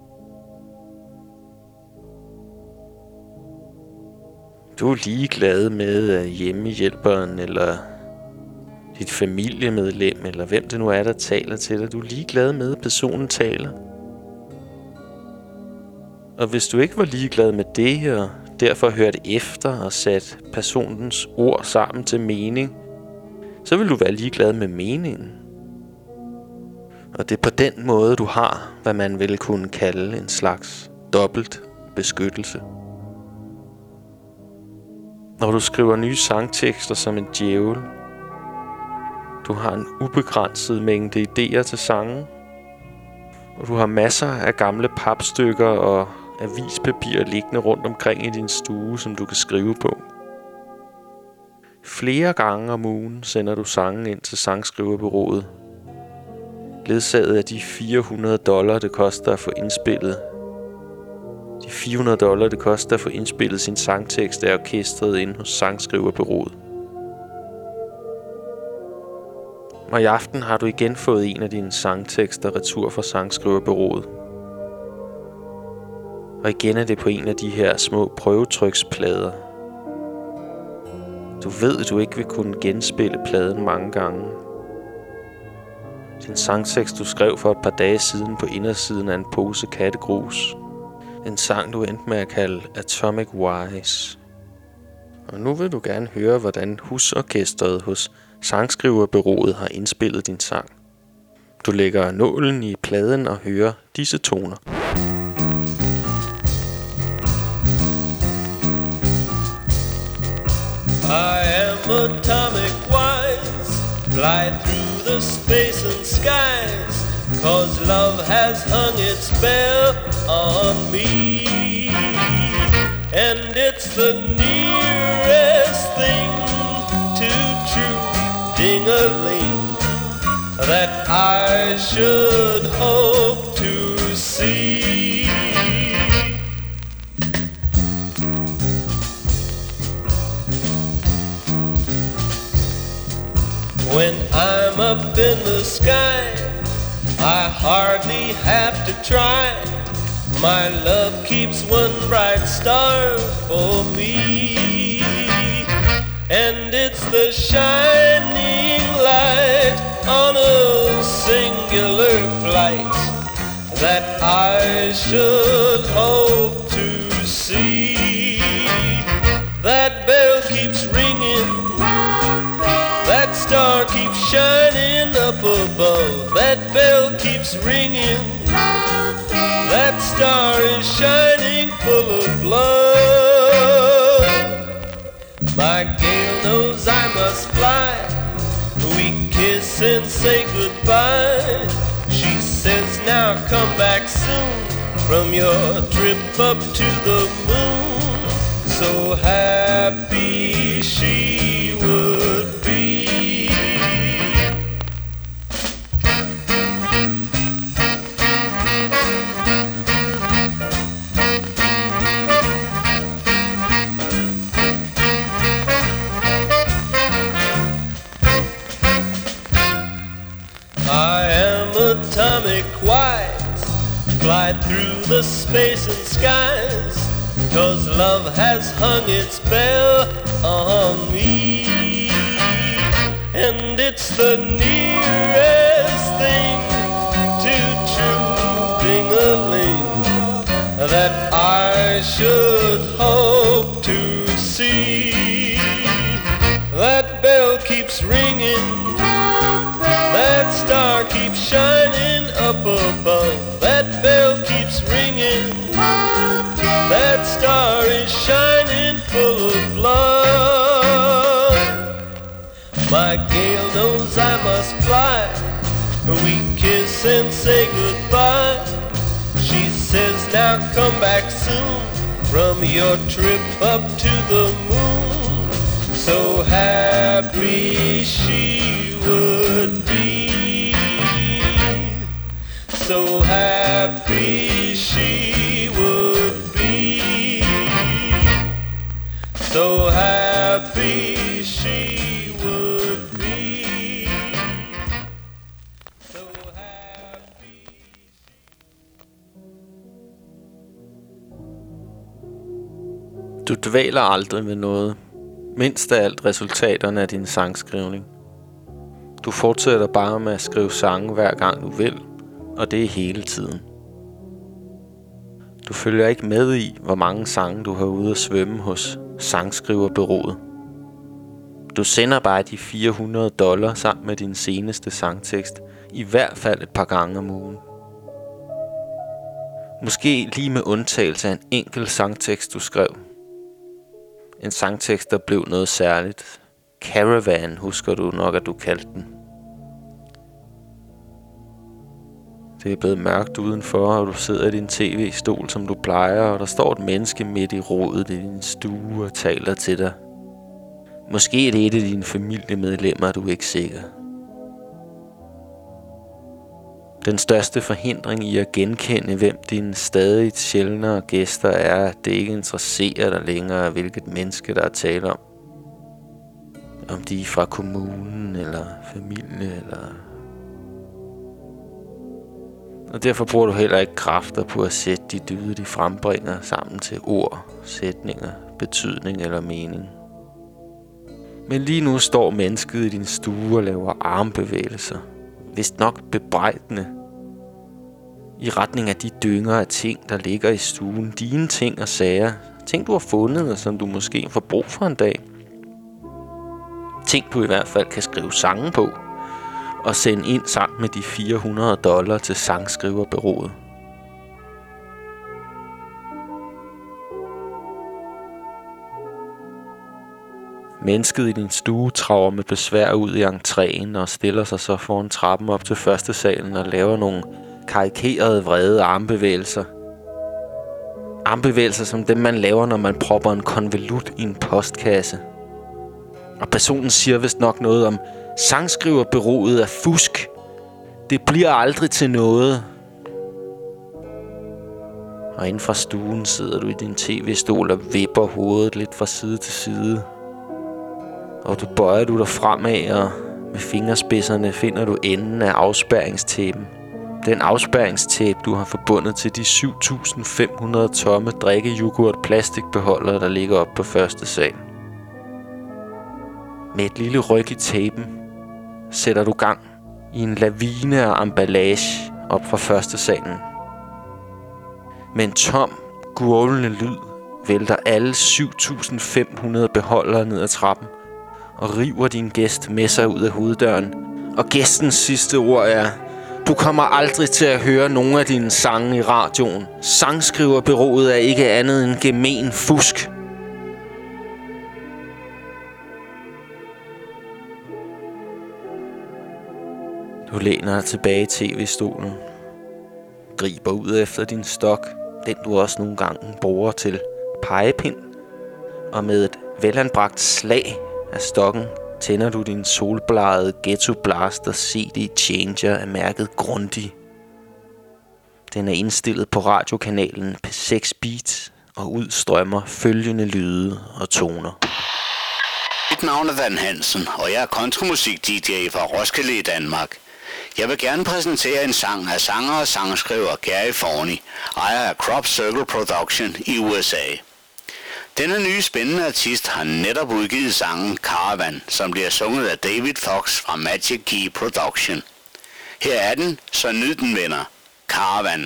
Du er ligeglad med hjemmehjælperen, eller dit familiemedlem, eller hvem det nu er, der taler til dig. Du er ligeglad med, at personen taler. Og hvis du ikke var ligeglad med det, og derfor hørte efter og sat personens ord sammen til mening, så vil du være ligeglad med meningen. Og det er på den måde, du har, hvad man ville kunne kalde en slags dobbelt beskyttelse. Når du skriver nye sangtekster som en djævel, du har en ubegrænset mængde idéer til sange, og du har masser af gamle papstykker og avispapir liggende rundt omkring i din stue, som du kan skrive på. Flere gange om ugen sender du sange ind til sangskriverbureauet, ledsaget af de fire hundrede dollar, det koster at få indspillet. De fire hundrede dollar, det koster at få indspillet sin sangtekst af orkestret inde hos sangskriverbureauet. Og i aften har du igen fået en af dine sangtekster retur fra sangskriverbureauet. Og igen er det på en af de her små prøvetryksplader. Du ved, at du ikke vil kunne genspille pladen mange gange. Din sangtekst, du skrev for et par dage siden på indersiden af en pose kattegrus. En sang, du endte med at kalde Atomic Wise. Og nu vil du gerne høre, hvordan husorkestret hos sangskriverbureauet har indspillet din sang. Du lægger nålen i pladen og hører disse toner. I am atomic wise, fly through the space and skies, 'cause love has hung its spell on me. And it's the nearest thing to true ding-a-ling that I should hope to see. When I'm up in the sky, I hardly have to try. My love keeps one bright star for me. And it's the shining light on a singular flight that I should hope to see. That bell keeps ringing, that star keeps shining up above. That bell keeps ringing, that star is shining full of love. My gal knows I must fly. We kiss and say goodbye. She says now come back soon from your trip up to the moon. So happy she would be. Atomic wise, fly through the space and skies, 'cause love has hung its spell on me. And it's the nearest thing to true ding-a-ling that I should hope to see. That bell keeps ringing, that star keeps shining up above. That bell keeps ringing, that star is shining full of love. My Gail knows I must fly. We kiss and say goodbye. She says now come back soon from your trip up to the moon. So happy she would be. So happy she would be. So happy she would be. So happy. Du dvæler aldrig ved noget. Mindst af alt resultaterne af din sangskrivning. Du fortsætter bare med at skrive sange hver gang du vil, og det er hele tiden. Du følger ikke med i, hvor mange sange du har ude at svømme hos sangskriverbureauet. Du sender bare de fire hundrede dollar sammen med din seneste sangtekst, i hvert fald et par gange om ugen. Måske lige med undtagelse af en enkelt sangtekst, du skrev. En sangtekst, der blev noget særligt. Caravan, husker du nok, at du kaldte den. Det er blevet mørkt udenfor, og du sidder i din tv-stol, som du plejer, og der står et menneske midt i rodet i din stue og taler til dig. Måske er det et af dine familiemedlemmer, du er ikke sikker. Den største forhindring i at genkende, hvem dine stadig sjældnere gæster er, at det ikke interesserer dig længere, hvilket menneske der er tale om. Om de er fra kommunen, eller familie, eller... Og derfor bruger du heller ikke kræfter på at sætte de dyder, de frembringer sammen til ord, sætninger, betydning eller mening. Men lige nu står mennesket i din stue og laver armbevægelser. Vist nok bebrejdende. I retning af de dynger af ting, der ligger i stuen. Dine ting og sager. Ting, du har fundet, og som du måske får brug for en dag. Ting, du i hvert fald kan skrive sange på. Og sende ind sammen med de fire hundrede dollar til sangskriverbureauet. Mennesket i din stue traver med besvær ud i entréen og stiller sig så foran trappen op til første salen og laver nogle karikerede, vrede armbevægelser. Armbevægelser som dem, man laver, når man propper en konvolut i en postkasse. Og personen siger vist nok noget om, sangskriverbureauet er fusk. Det bliver aldrig til noget. Og inden fra stuen sidder du i din tv-stol og vipper hovedet lidt fra side til side. Og du bøjer du dig fremad, og med fingerspidserne finder du enden af afspærringstæppen. Den afspærringstæppe, du har forbundet til de syv tusind fem hundrede tomme drikkejoghurt plastikbeholdere, der ligger op på første sal. Med et lille ryg i tæppen sætter du gang i en lavine af emballage op fra første salen. Med en tom, gurglende lyd vælter alle syv tusind fem hundrede beholdere ned ad trappen og river din gæst med sig ud af hoveddøren. Og gæstens sidste ord er: du kommer aldrig til at høre nogen af dine sange i radioen. Sangskriverbureauet er ikke andet end gemen fusk. Du læner dig tilbage i tv-stolen, griber ud efter din stok, den du også nogle gange bruger til pegepind, og med et velanbragt slag af stokken tænder du din solbladede Ghetto Blaster C D Changer af mærket Grundig. Den er indstillet på radiokanalen P seks Beats og udstrømmer følgende lyde og toner. Mit navn er Dan Hansen, og jeg er countrymusik-D J fra Roskilde i Danmark. Jeg vil gerne præsentere en sang af sanger og sangskriver Gary Forney, ejer af Crop Circle Production i U S A. Denne nye spændende artist har netop udgivet sangen Caravan, som bliver sunget af David Fox fra Magic Key Production. Her er den, så nyd den, venner. Caravan.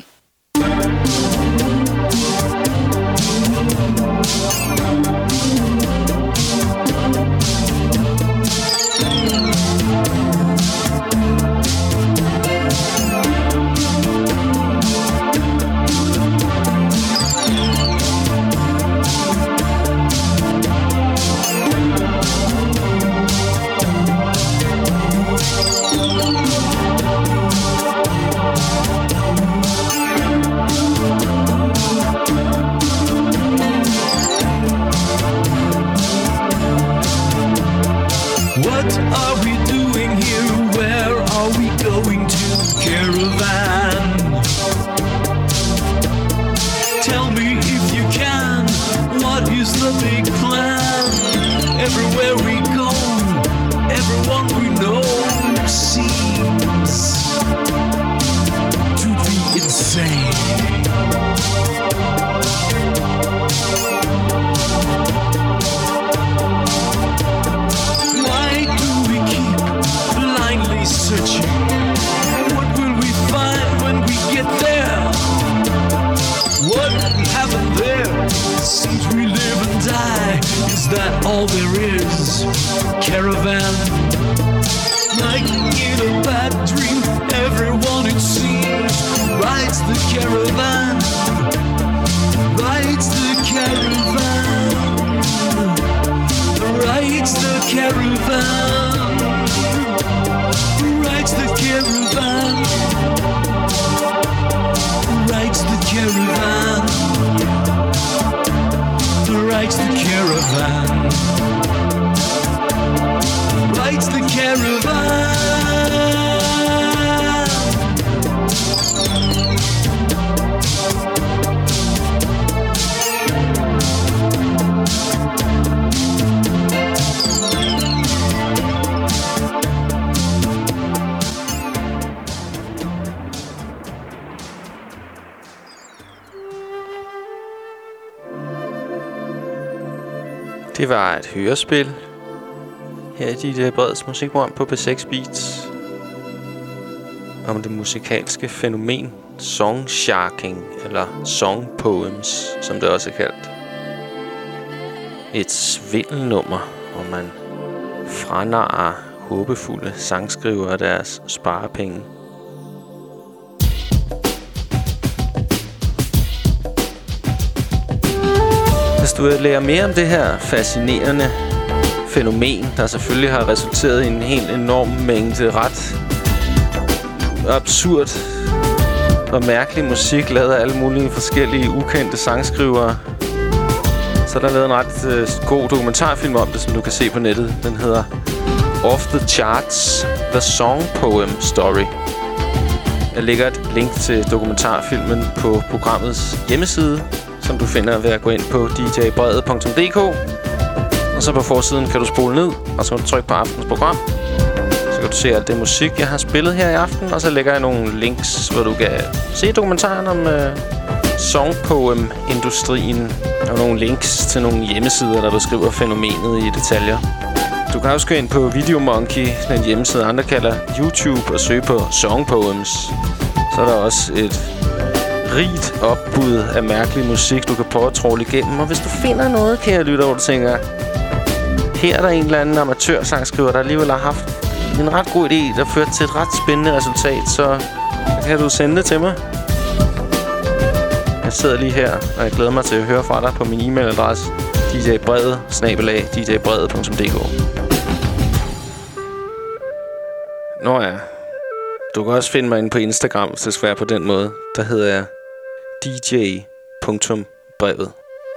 insane. Why do we keep blindly searching? What will we find when we get there? What happened there? Since we live and die, is that all there is? Caravan, like in a bad dream, everyone it seems rides the caravan, rides the caravan, rides the caravan, rides the caravan, rides the caravan, rides the caravan, rides the caravan. Det var et hørespil her i D J Breds musikprogram på P seks Beats om det musikalske fænomen songsharking, eller song poems, som det også er kaldt. Et svindelnummer, hvor man franarrer håbefulde sangskrivere deres sparepenge. Hvis du vil lære mere om det her fascinerende fænomen, der selvfølgelig har resulteret i en helt enorm mængde ret absurd og mærkelig musik, lavet af alle mulige forskellige ukendte sangskrivere, så der er lavet en ret øh, god dokumentarfilm om det, som du kan se på nettet. Den hedder Off the Charts: The Song Poem Story. Jeg lægger et link til dokumentarfilmen på programmets hjemmeside, som du finder ved at gå ind på d j brede punktum d k. Og så på forsiden kan du spole ned, og så kan du trykke på aftens program. Så kan du se alt det musik, jeg har spillet her i aften. Og så lægger jeg nogle links, hvor du kan se dokumentaren om øh, songpoem-industrien. Og nogle links til nogle hjemmesider, der beskriver fænomenet i detaljer. Du kan også gå ind på Videomonkey, den hjemmeside andre kalder YouTube, og søge på songpoems. Så er der også et rigt opbud af mærkelig musik, du kan prøve at tråle igennem. Og hvis du finder noget, kære lytter, hvor du tænker, her er der en eller anden amatørsangskriver, der alligevel har haft en ret god idé, der førte til et ret spændende resultat, så kan du sende det til mig. Jeg sidder lige her, og jeg glæder mig til at høre fra dig på min e-mailadresse d j brede snabel-a d j brede punktum d k. Nå ja, du kan også finde mig inde på Instagram, hvis det skal være på den måde. Der hedder jeg d j punktum brevet.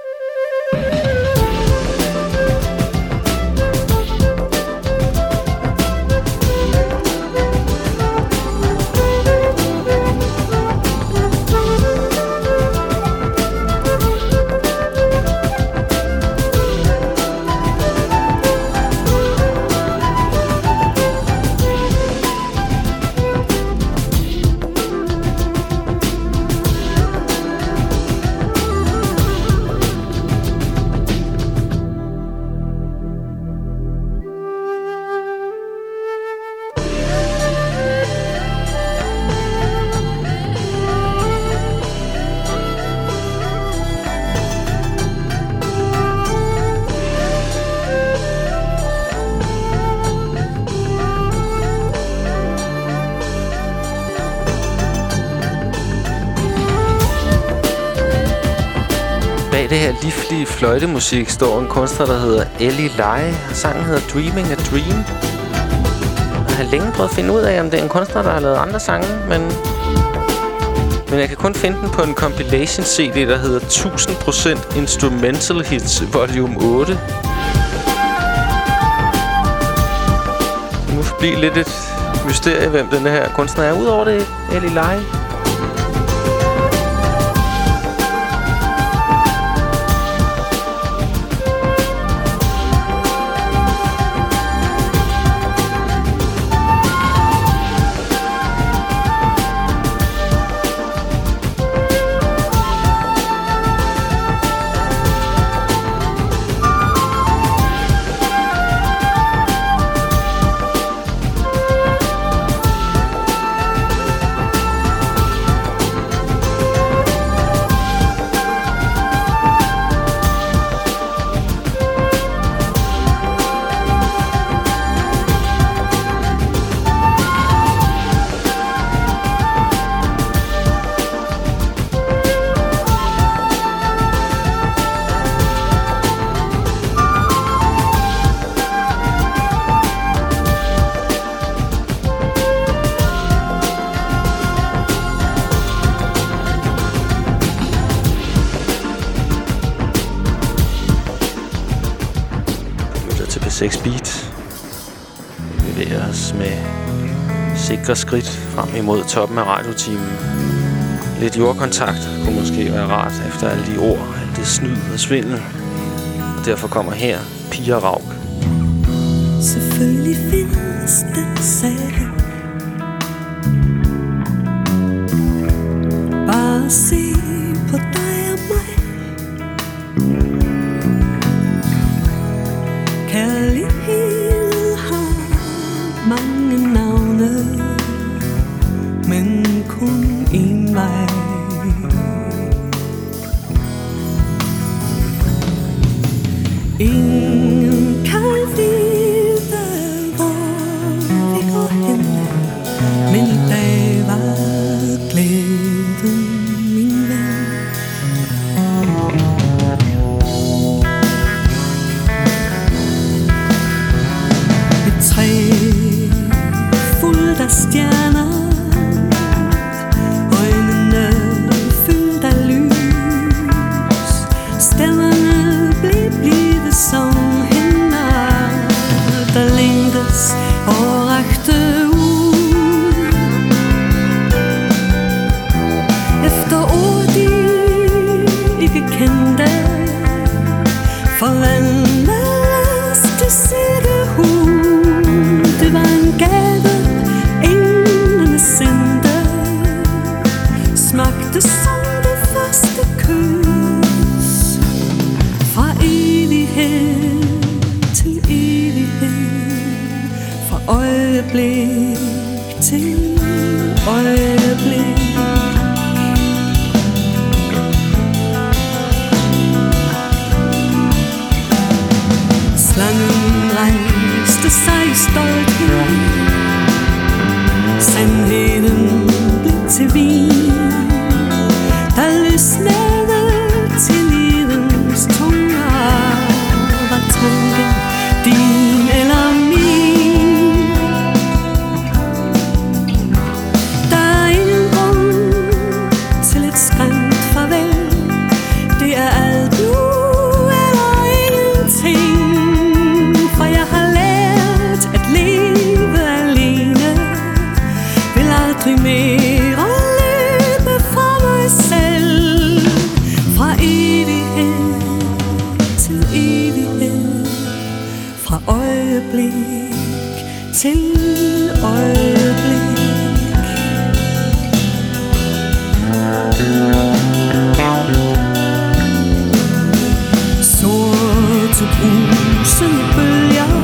Det her livlige fløjtemusik står en kunstner, der hedder Ellie Lai. Sangen hedder Dreaming a Dream. Jeg har længe prøvet at finde ud af, om det er en kunstner, der har lavet andre sange, men, men jeg kan kun finde den på en compilation C D, der hedder tusind procent Instrumental Hits Volume otte. Det må blive lidt et mysterie, hvem den her kunstner er. Udover det, Ellie Lai. seks beat. Vi bevæger os med sikre skridt frem imod toppen af radiotimen. Lidt jordkontakt kunne måske være rart efter alle de ord, alt det snyd og svindel. Og derfor kommer her Pia Rauk. Selvfølgelig findes den sag. Bare se på dig og mig. Kærlighed har mange navne, men kun én vej. Ingen kan vide, hvor vi går hen, men i dag var glæden min ven. Et træ fuldt af stjerner, øjnene fyldt af lys, stemmerne blev blivet som hænder, der længtes og rakte ud efter ord de ikke kendte, forvandles til sættehud. Det var en gave englene sendte, smagte som det første kys. Fra evighed til evighed, fra øjeblik til øjeblik. Slangen rejste sig i stolthed, sandheden blev til vin, der løsnede til livets tunger. Var tanken din eller min? Der er ingen grund til et skræmt farvel. Det er alt nu eller ingenting, for jeg har lært at leve alene. Vil aldrig mere løbe fra mig selv. Fra evighed til evighed, fra øjeblik til øjeblik. Sorte brusende bølger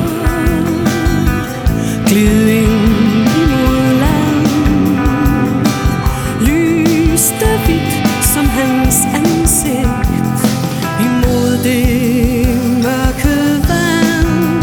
gled ind imod land, lyste hvidt som hans ansigt imod det mørke vand.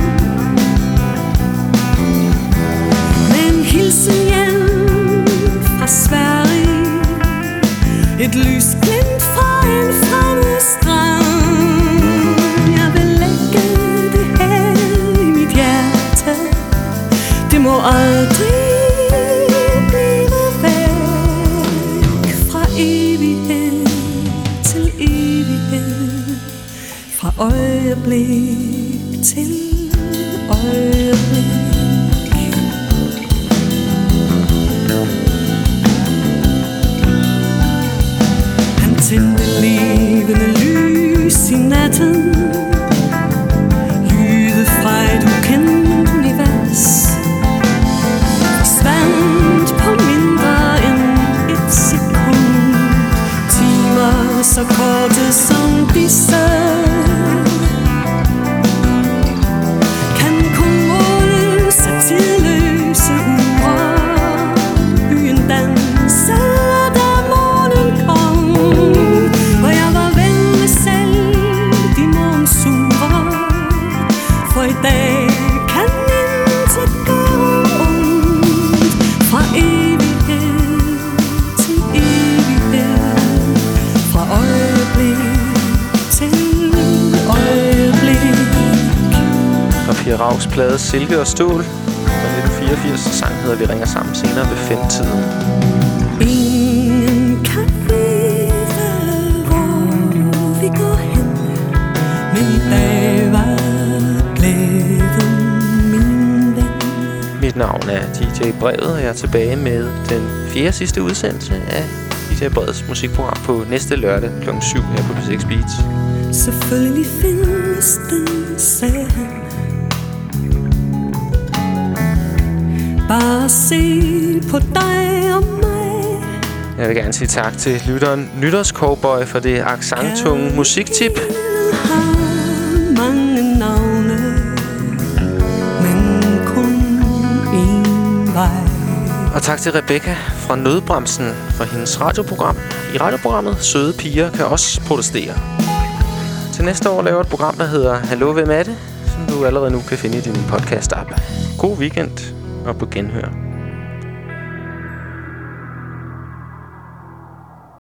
Men hilsen hjem fra Sverige, et lys glimt fra en fremmed strand. Jeg vil lægge det her i mit hjerte, det må aldrig blive væk. Fra evighed til evighed, fra øjeblik til øjeblik. Han tændte levende lys i natten, lyde fra et ukendt univers, forsvandt på mindre end et sekund. Timer så korte som disse kan kun måles af tidløse ure. Byen dansede, da morgen kom, og jeg var ven med selv de morgensure. For i dag kan intet gøre ondt. Fra evighed til evighed, fra øjeblik til øjeblik. Fra Pia Rauks plade Silke og Stål fra nitten fireogfirs. Sangen hedder Vi ringer sammen senere ved femtiden. Ingen kan vide, hvor vi går hen, men i dag var glæden navn er D J Brevet, og jeg er tilbage med den fjerde sidste udsendelse af D J Brevets musikprogram på næste lørdag klokken syv her på P seks Beats. Selvfølgelig findes den, sagde han. Bare se på dig og mig. Jeg vil gerne sige tak til lytteren Nytårscowboy for det accenttunge musiktip. Har mange navne, men kun én vej. Og tak til Rebecca fra Nødbremsen for hendes radioprogram. I radioprogrammet Søde Piger kan også protestere. Til næste år laver et program, der hedder Hallo, hvem er det? Som du allerede nu kan finde i din podcast-app. God weekend og på genhør.